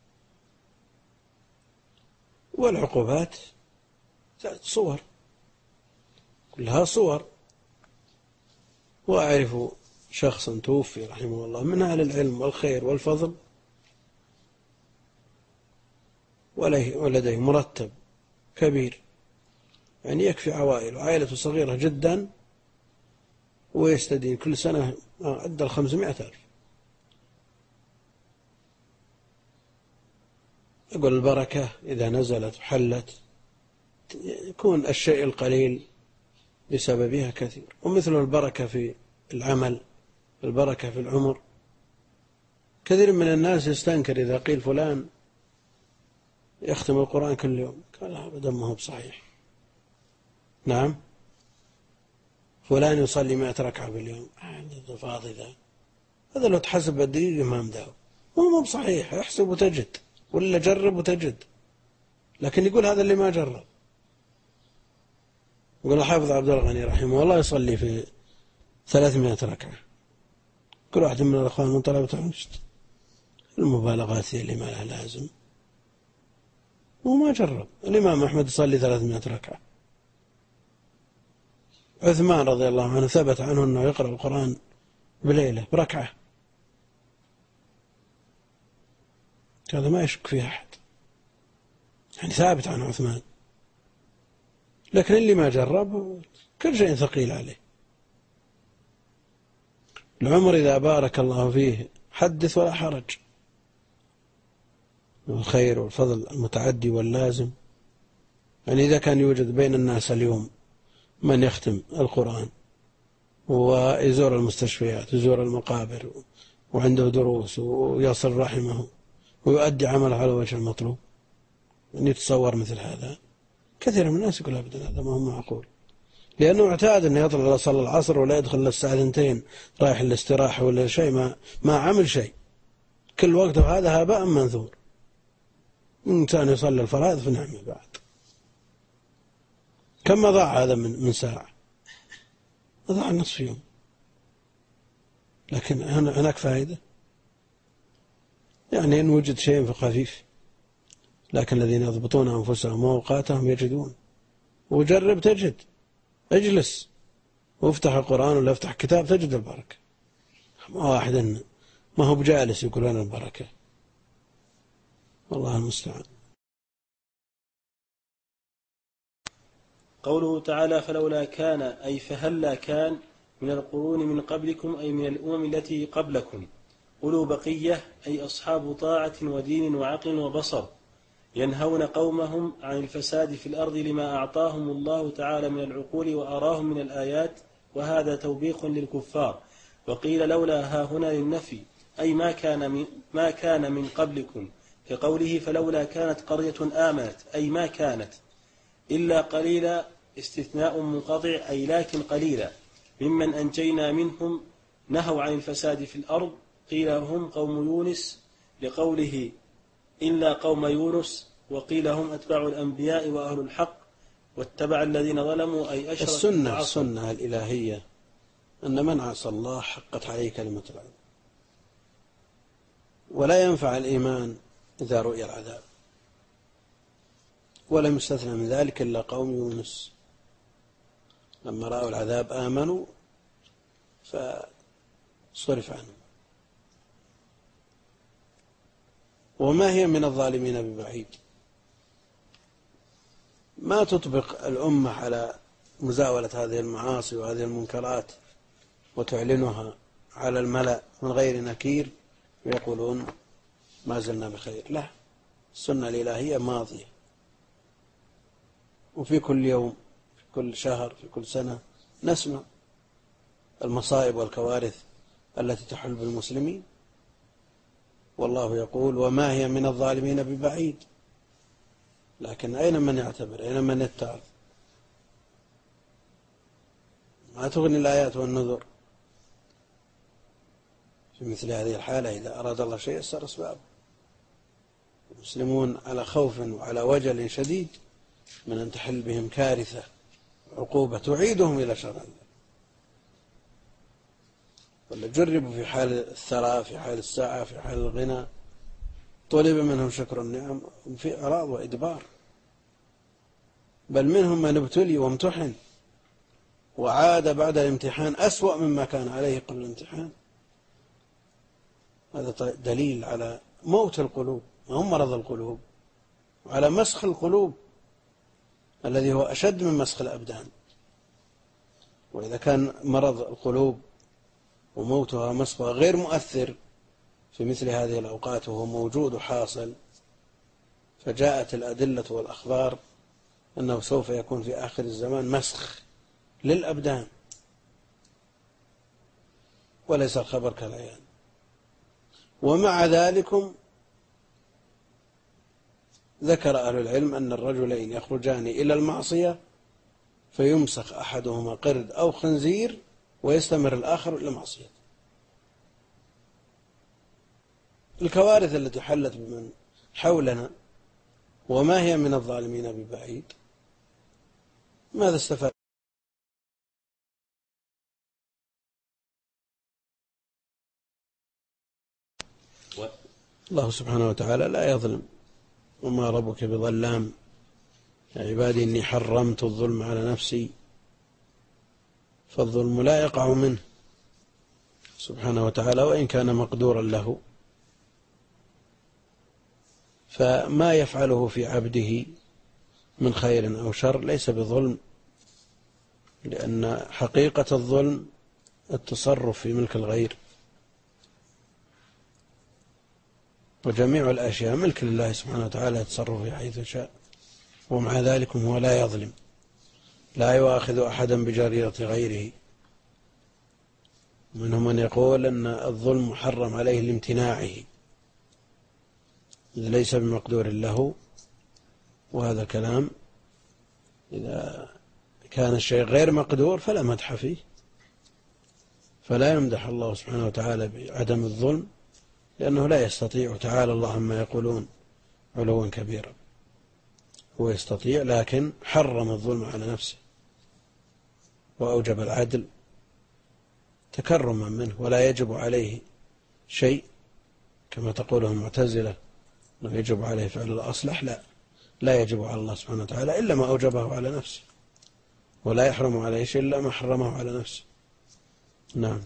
والعقوبات صور، كلها صور. وأعرف شخصا توفي رحمه الله من أهل العلم والخير والفضل، ولديه مرتب كبير، يعني يكفي عوائل، وعائلته صغيرة جدا، ويستدين كل سنة عدى الخمسمائة ألف. أقول البركة إذا نزلت وحلت يكون الشيء القليل بسببها كثير. ومثل البركة في العمل، البركة في العمر. كثير من الناس يستنكر إذا قيل فلان يختم القرآن كل يوم، قال أبدا ما هو بصحيح. نعم، فلان يصلي مئة ركعة باليوم، هذا فاضي ذا، هذا لو تحسب الدقيقة ما مداو، هو مو بصحيح. احسب وتجد، ولا جرب وتجد. لكن يقول هذا اللي ما جرب. يقول الحافظ عبد الغني رحمه الله يصلي في ثلاثمائة ركعة، كل واحد من الأخوان من طلبة العلم. المبالغات هي اللي ما لها لازم، وما جرب. الإمام أحمد يصلي ثلاثمائة ركعة. عثمان رضي الله عنه ثبت عنه أنه يقرأ القرآن بليلة بركعة، هذا ما يشك فيه أحد، يعني ثابت عن عثمان. لكن اللي ما جرب كل شيء ثقيل عليه. العمر إذا بارك الله فيه حدث ولا حرج، الخير والفضل المتعدي واللازم. يعني إذا كان يوجد بين الناس اليوم من يختم القرآن ويزور المستشفيات ويزور المقابر وعنده دروس ويصل رحمه ويؤدي عمله على وجه المطلوب، أن يتصور مثل هذا، كثير من الناس يقول أبدا هذا ما هو معقول، لأنه اعتاد أن يطلع لصلاة العصر ولا يدخل للساعة اثنتين رايح الاستراحة ولا شيء، ما ما عمل شيء، كل وقته هذا هباء منثور. إنسان يصلي الفرائض في نعمه بعد، كم ضاع هذا من من ساعة؟ ضاع نصف يوم. لكن هناك فائدة، يعني إن وجد شيء خفيف، لكن الذين يضبطون أنفسهم وأوقاتهم يجدون. وجرب تجد، اجلس وافتح القرآن ولا افتح كتاب تجد البركة. ما واحد ما هو بجالس يقول أنا البركة، والله المستعان.
قوله تعالى فلولا كان أي فهلا كان من القرون من قبلكم أي من الأمم التي قبلكم أولو بقية أي أصحاب طاعة ودين وعقل وبصر ينهون قومهم عن الفساد في الأرض لما أعطاهم الله تعالى من العقول وأراهم من الآيات، وهذا توبيخ للكفار. وقيل لولا ها هنا للنفي أي ما كان من, ما كان من قبلكم، كقوله فلولا كانت قرية آمنت أي ما كانت إلا قليلا، استثناء منقطع أي لكن قليلا، ممن أنجينا منهم نهوا عن الفساد في الأرض. قيل هم قوم يونس لقوله إلا قوم يونس، وقيل هم أتباع الأنبياء وأهل الحق، واتبع الذين ظلموا أي أشركوا.
السنة السنة الإلهية أن من عصى الله حقت عليه كلمة العذاب، ولا ينفع الإيمان إذا رؤي العذاب، ولم يستثنى من ذلك إلا قوم يونس، لما رأوا العذاب آمنوا فصرف عنهم. وما هي من الظالمين ببعيد، ما تطبق الأمة على مزاولة هذه المعاصي وهذه المنكرات وتعلنها على الملأ من غير نكير ويقولون ما زلنا بخير. لا، السنة الإلهية ماضية، وفي كل يوم في كل شهر في كل سنة نسمع المصائب والكوارث التي تحل بالمسلمين، والله يقول وما هي من الظالمين ببعيد. لكن أين من يعتبر؟ أين من يتعظ؟ ما تغني الآيات والنذر في مثل هذه الحالة. إذا أراد الله شيء يسر أسبابه. المسلمون على خوف وعلى وجل شديد من أن تحل بهم كارثة عقوبة تعيدهم إلى شر الله. ولا جربوا في حال الثراء، في حال السعة، في حال الغنى، طلب منهم شكر النعم في إعراض وإدبار. بل منهم من ابتلي وامتحن وعاد بعد الامتحان أسوأ مما كان عليه قبل الامتحان. هذا دليل على موت القلوب، ما هم مرض القلوب، وعلى مسخ القلوب الذي هو أشد من مسخ الأبدان. وإذا كان مرض القلوب وموتها مسخها غير مؤثر في مثل هذه الأوقات وهو موجود وحاصل، فجاءت الأدلة والأخبار أنه سوف يكون في آخر الزمان مسخ للأبدان، وليس الخبر كالعيان. ومع ذلك ذكر أهل العلم أن الرجلين يخرجان إلى المعصية فيمسخ أحدهما قرد أو خنزير ويستمر الآخر إلى معصية. الكوارث التي حلت بمن حولنا وما هي من الظالمين ببعيد، ماذا استفاد؟ الله سبحانه وتعالى لا يظلم، وما ربك بظلام. يا عبادي إني حرمت الظلم على نفسي، فالظلم لا يقع منه سبحانه وتعالى وإن كان مقدورا له. فما يفعله في عبده من خير أو شر ليس بظلم، لأن حقيقة الظلم التصرف في ملك الغير، وجميع الأشياء ملك لله سبحانه وتعالى يتصرف في حيث شاء، ومع ذلك هو لا يظلم، لا يؤاخذ أحدا بجريرة غيره. منهم من يقول أن الظلم محرم عليه لامتناعه إذ ليس بمقدور له، وهذا الكلام إذا كان الشيء غير مقدور فلا مدح فيه، فلا يمدح الله سبحانه وتعالى بعدم الظلم، لأنه لا يستطيع تعالى الله عما يقولون علوا كبيرا. هو يستطيع، لكن حرم الظلم على نفسه وأوجب العدل تكرما منه، ولا يجب عليه شيء كما تقوله المعتزلة أنه يجب عليه فعل الأصلح. لا لا يجب على الله سبحانه وتعالى إلا ما أوجبه على نفسه، ولا يحرم عليه شيء إلا ما حرمه على نفسه. نعم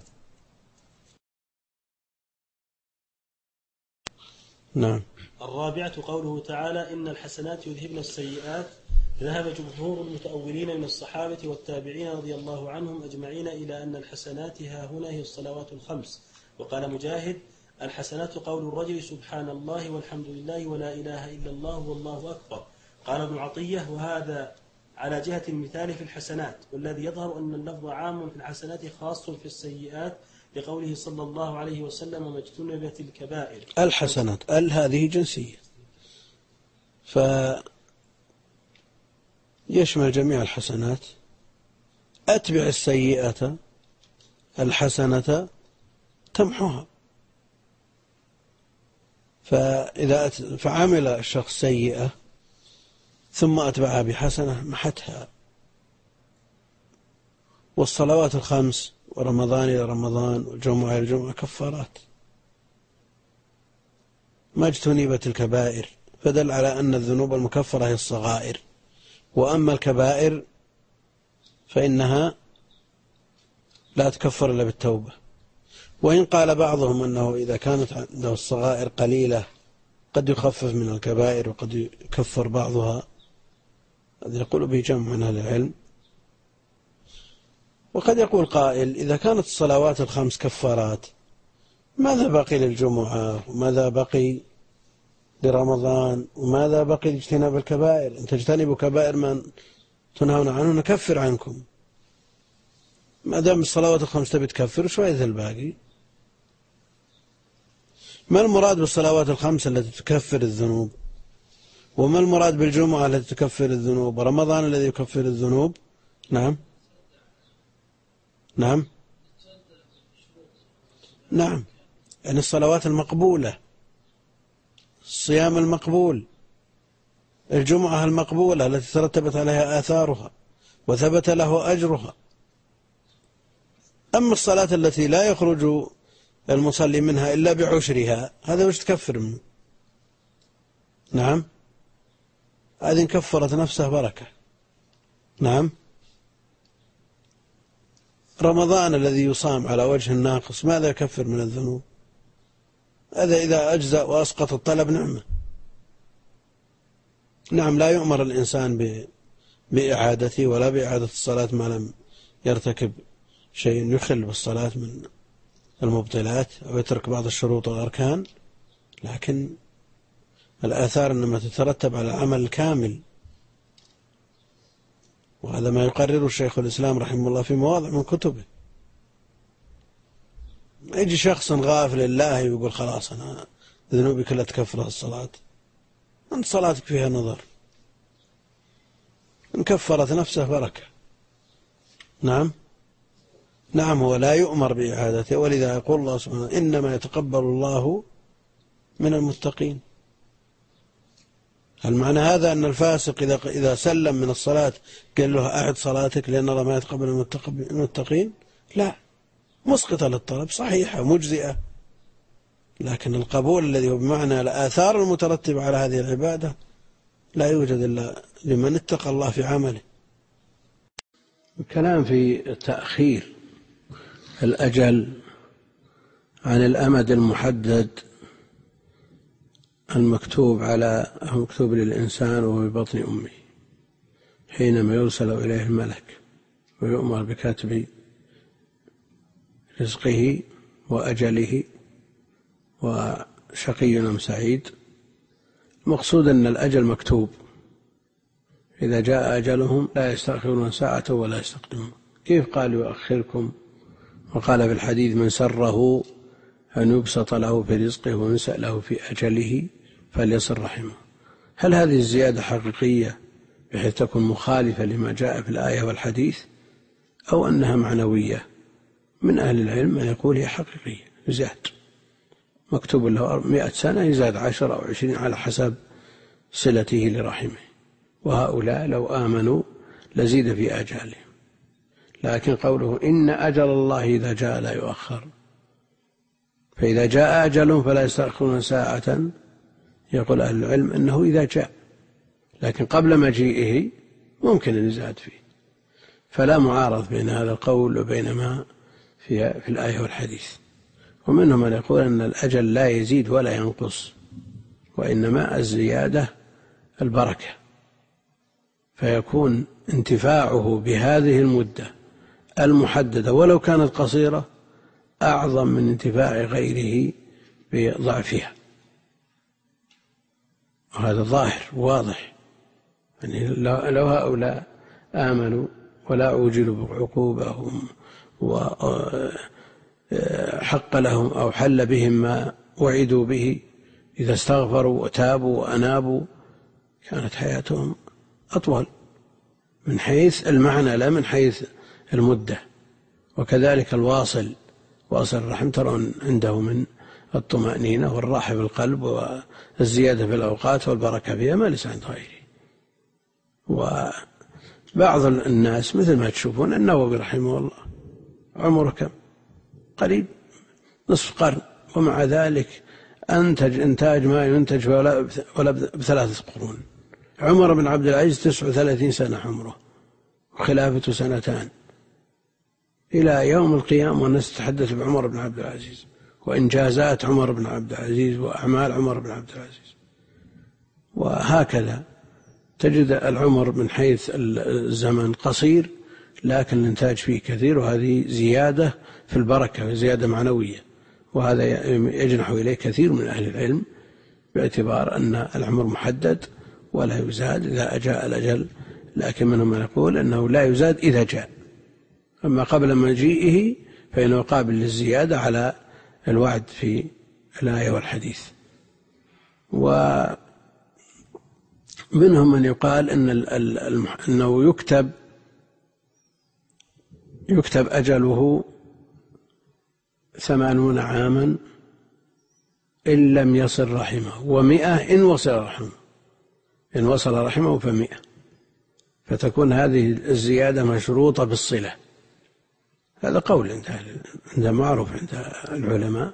نعم.
الرابعة قوله تعالى إن الحسنات يذهبن السيئات. ذهب جمهور المتأولين من الصحابة والتابعين رضي الله عنهم أجمعين إلى أن الحسنات ها هنا هي الصلوات الخمس. وقال مجاهد الحسنات قول الرجل سبحان الله والحمد لله ولا إله إلا الله والله أكبر. قال ابن عطية وهذا على جهة المثال في الحسنات، والذي يظهر أن اللفظ عام في الحسنات خاص في السيئات لقوله صلى الله عليه وسلم ما اجتنبت الكبائر.
الحسنات ال هذه جنسية فيشمل جميع الحسنات. أتبع السيئة الحسنة تمحوها. فإذا فعمل الشخص سيئة ثم أتبعها بحسنة محتها. والصلوات الخمس ورمضان إلى رمضان والجمعة إلى الجمعة كفارات ما اجتنبت الكبائر، فدل على أن الذنوب المكفرة هي الصغائر، وأما الكبائر فإنها لا تكفر إلا بالتوبة. وإن قال بعضهم أنه إذا كانت عنده الصغائر قليلة قد يخفف من الكبائر وقد يكفر بعضها، هذا يقول به جمع من أهل العلم. وقد يقول قائل إذا كانت الصلوات الخمس كفارات ماذا بقي للجمعة وماذا بقي لرمضان وماذا بقي لاجتناب الكبائر؟ إن تجتنبوا كبائر ما تنهون عنه نكفر عنكم. ما دام الصلوات الخمس تبي تكفر وش فائدة الباقي؟ ما المراد بالصلوات الخمس التي تكفر الذنوب؟ وما المراد بالجمعة التي تكفر الذنوب؟ ورمضان الذي يكفر الذنوب؟ نعم نعم نعم يعني الصلوات المقبولة، الصيام المقبول، الجمعة المقبولة التي ترتبت عليها آثارها وثبت له أجرها. أما الصلاة التي لا يخرج المصلي منها إلا بعشرها هذا وش تكفر منه؟ نعم هذه كفرت نفسه بركة. نعم رمضان الذي يصام على وجه الناقص ماذا يكفر من الذنوب؟ هذا إذا أجزأ وأسقط الطلب نعمة. نعم لا يؤمر الإنسان بإعادته ولا بإعادة الصلاة ما لم يرتكب شيء يخل بالصلاة من المبطلات أو يترك بعض الشروط والأركان، لكن الآثار إنما تترتب على العمل الكامل، وهذا ما يقرره الشيخ الإسلام رحمه الله في مواضع من كتبه. يجي شخص غافل لله ويقول خلاص أنا ذنوبي كلها تكفرها الصلاة، أنت صلاتك فيها نظر، إن كفرت نفسه بركة. نعم نعم هو لا يؤمر بإعادته، ولذا يقول الله سبحانه إنما يتقبل الله من المتقين. هل معنى هذا أن الفاسق إذا إذا سلم من الصلاة قال له أعد صلاتك لأن الله ما يتقبل المتقين؟ لا، مسقطة للطلب صحيحة مجزئة، لكن القبول الذي هو بمعنى الآثار المترتبة على هذه العبادة لا يوجد إلا لمن اتقى الله في عمله. الكلام في تأخير الأجل عن الأمد المحدد المكتوب على المكتوب للإنسان وهو في بطن أمه حينما يرسل إليه الملك ويؤمر بكتب رزقه وأجله وشقي أم سعيد. المقصود أن الأجل مكتوب، إذا جاء أجلهم لا يستأخرون ساعة ولا يستقدمون. كيف قال يؤخركم؟ وقال في الحديث من سره أن يبسط له في رزقه وينسأ له في أجله فليصل رحمه. هل هذه الزيادة حقيقية بحيث تكون مخالفة لما جاء في الآية والحديث، أو أنها معنوية؟ من أهل العلم من يقول هي حقيقية، زاد مكتوب له مئة سنة يزاد عشر أو عشرين على حسب صلته لرحمه، وهؤلاء لو آمنوا لزيد في أجالهم. لكن قوله إن أجل الله إذا جاء لا يؤخر، فإذا جاء أجلهم فلا يستأخرون ساعة. يقول أهل العلم أنه إذا جاء، لكن قبل مجيئه ممكن أن يزاد فيه، فلا معارض بين هذا القول وبين ما في, في الآية والحديث. ومنهم من يقول أن الأجل لا يزيد ولا ينقص، وإنما الزيادة البركة، فيكون انتفاعه بهذه المدة المحددة ولو كانت قصيرة أعظم من انتفاع غيره بضعفها. وهذا ظاهر واضح، يعني لو هؤلاء آمنوا ولا عوجلوا بعقوبهم وحق لهم أو حل بهم ما وعدوا به إذا استغفروا وتابوا وأنابوا كانت حياتهم أطول من حيث المعنى لا من حيث المدة. وكذلك الواصل واصل الرحم ترون عنده من الطمأنينة والراحة في القلب والزيادة في الأوقات والبركة فيها ما ليس عند غيره. وبعض الناس مثل ما تشوفون النووي رحمه الله عمره كم؟ قريب نصف قرن، ومع ذلك أنتج إنتاج ما ينتج ولا بثلاثة قرون. عمر بن عبد العزيز تسع وثلاثين سنة عمره وخلافته سنتان، إلى يوم القيامة والناس تتحدث بعمر بن عبد العزيز وإنجازات عمر بن عبد العزيز وأعمال عمر بن عبد العزيز. وهكذا تجد العمر من حيث الزمن قصير لكن الإنتاج فيه كثير، وهذه زيادة في البركة، زيادة معنوية، وهذا يجنح إليه كثير من أهل العلم باعتبار أن العمر محدد ولا يزاد إذا جاء الأجل. لكن منهم من يقول أنه لا يزاد إذا جاء، أما قبل مجيئه فإنه قابل للزيادة على الوعد في الآية والحديث. ومنهم من يقال إن أنه يكتب يكتب أجله ثمانون عاما إن لم يصل رحمه، ومئة إن وصل رحمه، إن وصل رحمه فمئة، فتكون هذه الزيادة مشروطة بالصلة. هذا قول عند معروف عند العلماء.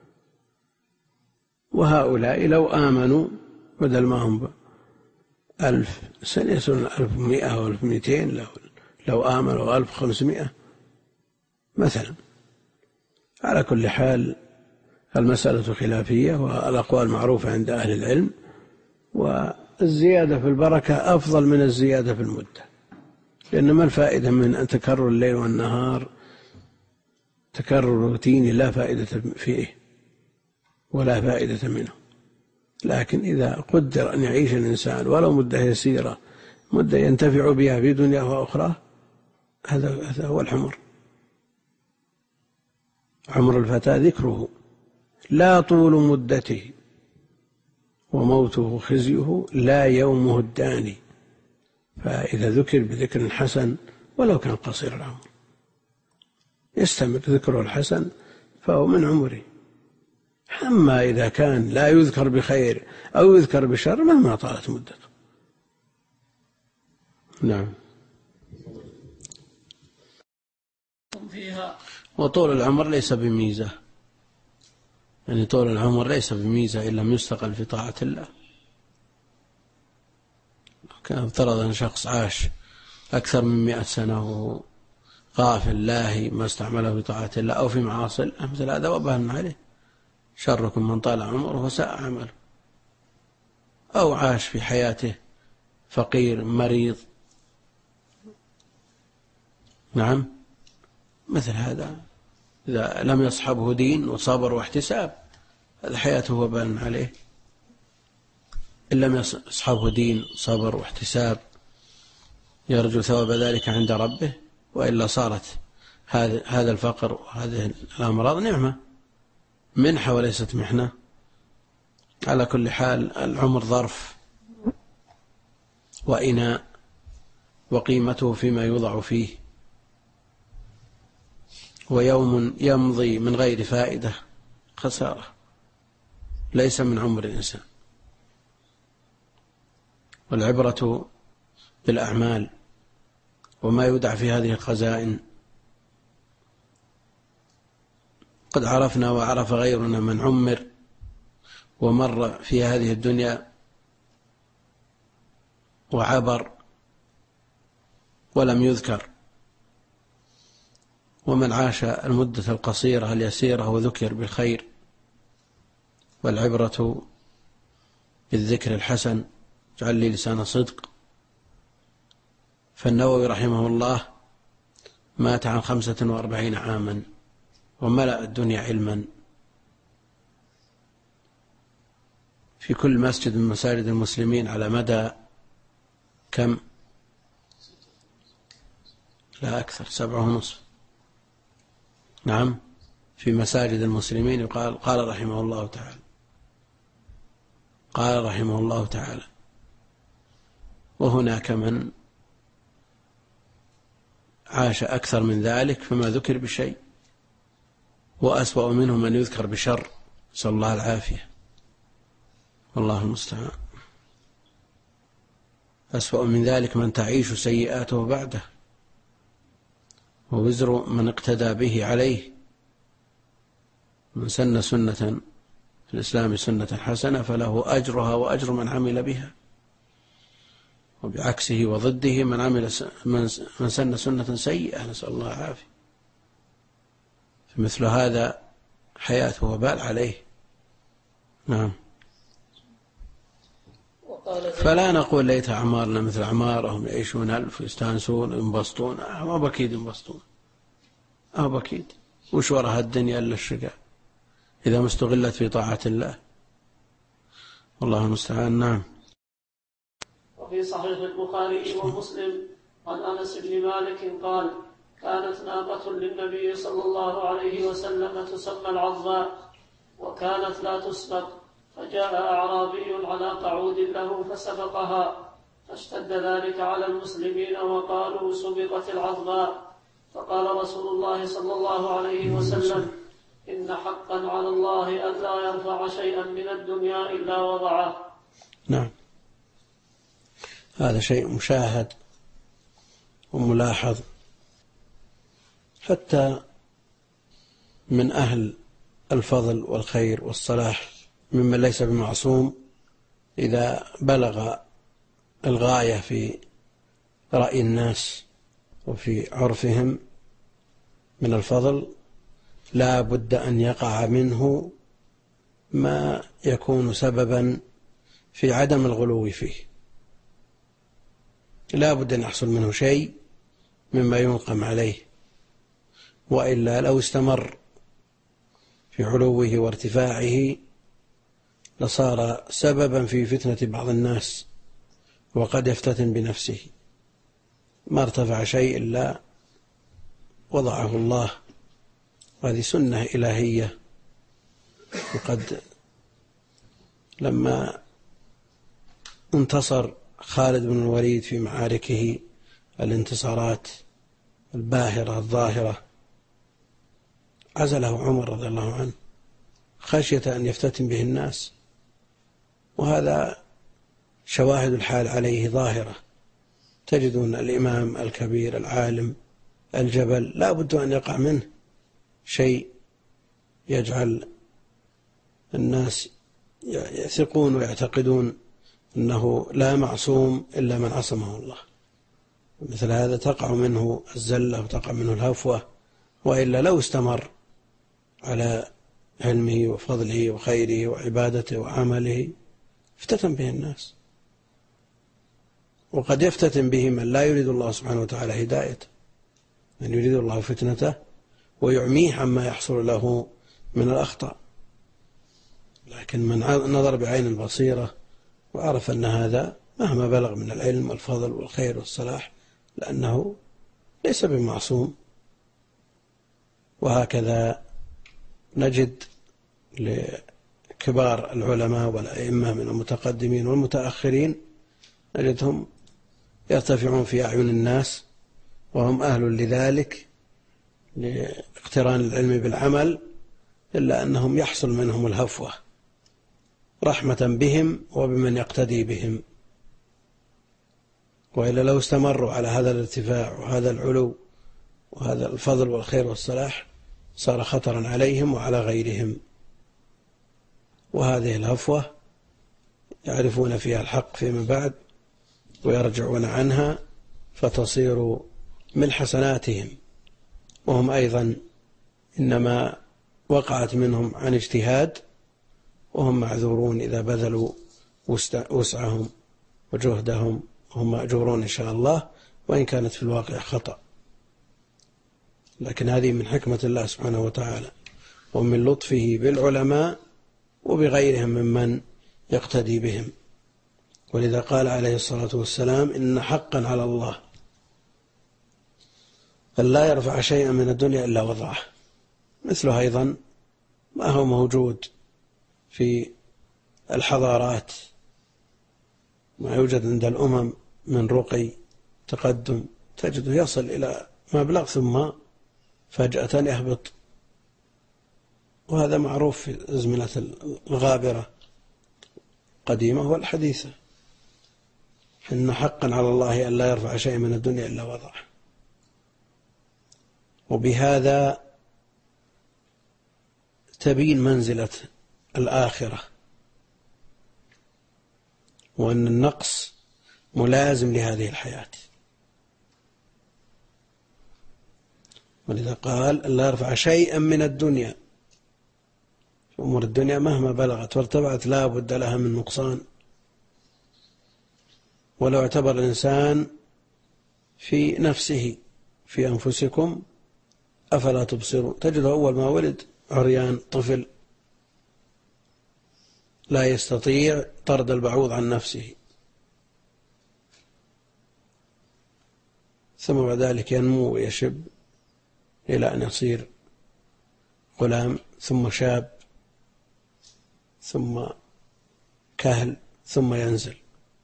وهؤلاء لو آمنوا بدل ما هم ألف سنة يصلون ألف ومئة أو ألف ومئتين، لو, لو آمنوا ألف وخمسمائة مثلا. على كل حال المسألة خلافية، والأقوال معروفة عند أهل العلم، والزيادة في البركة أفضل من الزيادة في المدة، لأن ما الفائدة من أن تكرر الليل والنهار تكرر روتيني لا فائدة فيه ولا فائدة منه. لكن إذا قدر أن يعيش الإنسان ولو مدة يسيرة، مدة ينتفع بها في دنياه وأخرى، هذا هو العمر. عمر الفتى ذكره لا طول مدته، وموته خزيه لا يومه الداني. فإذا ذكر بذكر حسن ولو كان قصير العمر يستمر ذكره الحسن فهو من عمره. أما إذا كان لا يذكر بخير أو يذكر بشر مهما طالت مدته. نعم. وطول العمر ليس بميزة، يعني طول العمر ليس بميزة إن لم يستقل في طاعة الله. كان افترض أن شخص عاش أكثر من مئة سنة وهو غافل لاهي ما استعمله في طاعة الله أو في معاصي الله، مثل هذا وبال عليه. شركم من طال عمره وساء عمله. أو عاش في حياته فقير مريض، نعم، مثل هذا إذا لم يصحبه دين وصبر واحتساب هذا حياته وبال عليه. إن لم يصحبه دين صبر واحتساب يرجو ثواب ذلك عند ربه، وإلا صارت هذا الفقر وهذه الأمراض نعمة، منحة وليست محنة. على كل حال العمر ظرف وإناء، وقيمته فيما يوضع فيه. ويوم يمضي من غير فائدة خسارة، ليس من عمر الإنسان. والعبرة بالأعمال وما يودع في هذه الخزائن. قد عرفنا وعرف غيرنا من عمر ومر في هذه الدنيا وعبر ولم يذكر، ومن عاش المدة القصيرة اليسيرة وذكر بالخير. والعبرة بالذكر الحسن. اجعل لي لسان صدق. فالنووي رحمه الله مات عن خمسة وأربعين عاما وملأ الدنيا علما، في كل مسجد من مساجد المسلمين على مدى كم؟ لا أكثر، سبعة ونصف. نعم، في مساجد المسلمين. قال قال رحمه الله تعالى قال رحمه الله تعالى وهناك من عاش أكثر من ذلك فما ذكر بشيء، وأسوأ منه من يذكر بشر، نسأل الله العافية، والله المستعان. أسوأ من ذلك من تعيش سيئاته بعده، ووزر من اقتدى به عليه. من سن سنة في الإسلام سنة حسنة فله أجرها وأجر من عمل بها، وبعكسه وضده من عمل من سن سنة سيئة، نسأل الله العافية. فمثل هذا حياته وبال عليه. نعم. فلا نقول ليت أعمارنا مثل أعمارهم يعيشون ألف ويستانسون وينبسطون. ما بكيد ينبسطون، ما بكيد. وش وراها الدنيا إلا الشقاء إذا ما استغلت في طاعة الله، والله المستعان. نعم.
وفي صحيح البخاري ومسلم عن أنس بن مالك قال: كانت ناقة للنبي صلى الله عليه وسلم تسمى العظماء وكانت لا تسبق، فجاء أعرابي على قعود له فسبقها، فاشتد ذلك على المسلمين وقالوا سبقت العظماء. فقال رسول الله صلى الله عليه وسلم: إن حقا على الله ألا يرفع شيئا من الدنيا إلا وضعه.
نعم، هذا شيء مشاهد وملاحظ حتى من أهل الفضل والخير والصلاح ممن ليس بمعصوم، إذا بلغ الغاية في رأي الناس وفي عرفهم من الفضل لا بد أن يقع منه ما يكون سببا في عدم الغلو فيه، لا بد أن يحصل منه شيء مما ينقم عليه، وإلا لو استمر في علوه وارتفاعه لصار سببا في فتنة بعض الناس وقد يفتتن بنفسه. ما ارتفع شيء إلا وضعه الله، وهذه سنة إلهية. وقد لما انتصر خالد بن الوليد في معاركه الانتصارات الباهرة الظاهرة عزله عمر رضي الله عنه خشية أن يفتتن به الناس، وهذا شواهد الحال عليه ظاهرة. تجدون الإمام الكبير العالم الجبل لا بد أن يقع منه شيء يجعل الناس يثقون ويعتقدون أنه لا معصوم إلا من عصمه الله. مثل هذا تقع منه الزلة وتقع منه الهفوة، وإلا لو استمر على علمه وفضله وخيره وعبادته وعمله افتتن به الناس، وقد يفتتن به من لا يريد الله سبحانه وتعالى هدايته، من يريد الله فتنته ويعميه عما يحصل له من الأخطاء. لكن من نظر بعين البصيرة وعرف أن هذا مهما بلغ من العلم والفضل والخير والصلاح لأنه ليس بمعصوم. وهكذا نجد لكبار العلماء والأئمة من المتقدمين والمتأخرين نجدهم يرتفعون في أعين الناس وهم أهل لذلك لاقتران العلم بالعمل، إلا أنهم يحصل منهم الهفوة رحمة بهم وبمن يقتدي بهم، وإلا لو استمروا على هذا الارتفاع وهذا العلو وهذا الفضل والخير والصلاح صار خطرا عليهم وعلى غيرهم. وهذه الهفوة يعرفون فيها الحق فيما بعد ويرجعون عنها فتصير من حسناتهم، وهم أيضا إنما وقعت منهم عن اجتهاد، وهم معذورون إذا بذلوا وسعهم وجهدهم، وهم مأجورون إن شاء الله وإن كانت في الواقع خطأ. لكن هذه من حكمة الله سبحانه وتعالى ومن لطفه بالعلماء وبغيرهم ممن يقتدي بهم. ولذا قال عليه الصلاة والسلام: إن حقا على الله ألا يرفع شيئا من الدنيا إلا وضعه. مثله أيضا ما هو موجود في الحضارات، ما يوجد عند الأمم من رقي تقدم تجده يصل إلى مبلغ ثم فجأة يهبط، وهذا معروف في الأزمنة الغابرة القديمة والحديثة. إن حقا على الله أن لا يرفع شيء من الدنيا إلا وضعه. وبهذا تبين منزلة الآخرة، وأن النقص ملازم لهذه الحياة. ولذا قال أن لا يرفع شيئا من الدنيا. أمور الدنيا مهما بلغت وارتفعت لا بد لها من نقصان. ولو اعتبر الإنسان في نفسه في أنفسكم أفلا تبصرون، تجده أول ما ولد عريان طفل لا يستطيع طرد البعوض عن نفسه، ثم بعد ذلك ينمو ويشب إلى أن يصير غلام ثم شاب ثم كهل ثم ينزل،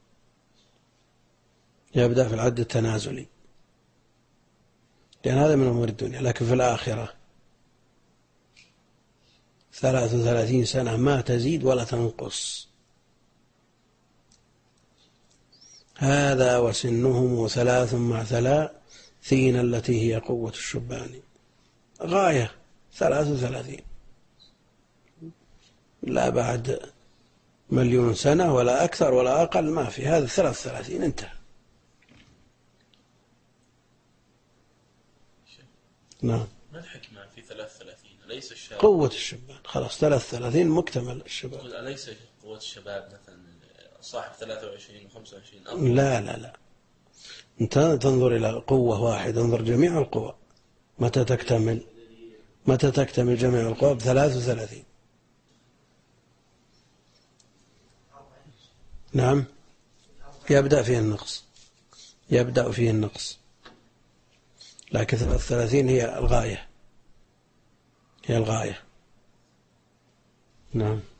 يبدأ في العد التنازلي، لأن هذا من أمور الدنيا. لكن في الآخرة ثلاث وثلاثين سنة ما تزيد ولا تنقص، هذا وسنهم ثلاث مع ثلاثين التي هي قوة الشبان، غاية ثلاث وثلاثين، لا بعد مليون سنة ولا أكثر ولا أقل، ما في، هذا ثلاث وثلاثين انتهى. نعم.
ما الحكمة في ثلاث وثلاثين؟ أليس الشباب
قوة الشبان، خلاص ثلاث وثلاثين مكتمل الشباب.
أليس قوة الشباب مثلا صاحب ثلاثة وعشرين وخمسة وعشرين؟
لا لا لا، أنت تنظر إلى قوة واحدة، انظر جميع القوى متى تكتمل، متى تكتمل جميع القوى؟ بثلاث وثلاثين. نعم، يبدأ فيه النقص، يبدأ فيه النقص، لكن ثلاث وثلاثين هي الغاية، هي الغاية. نعم.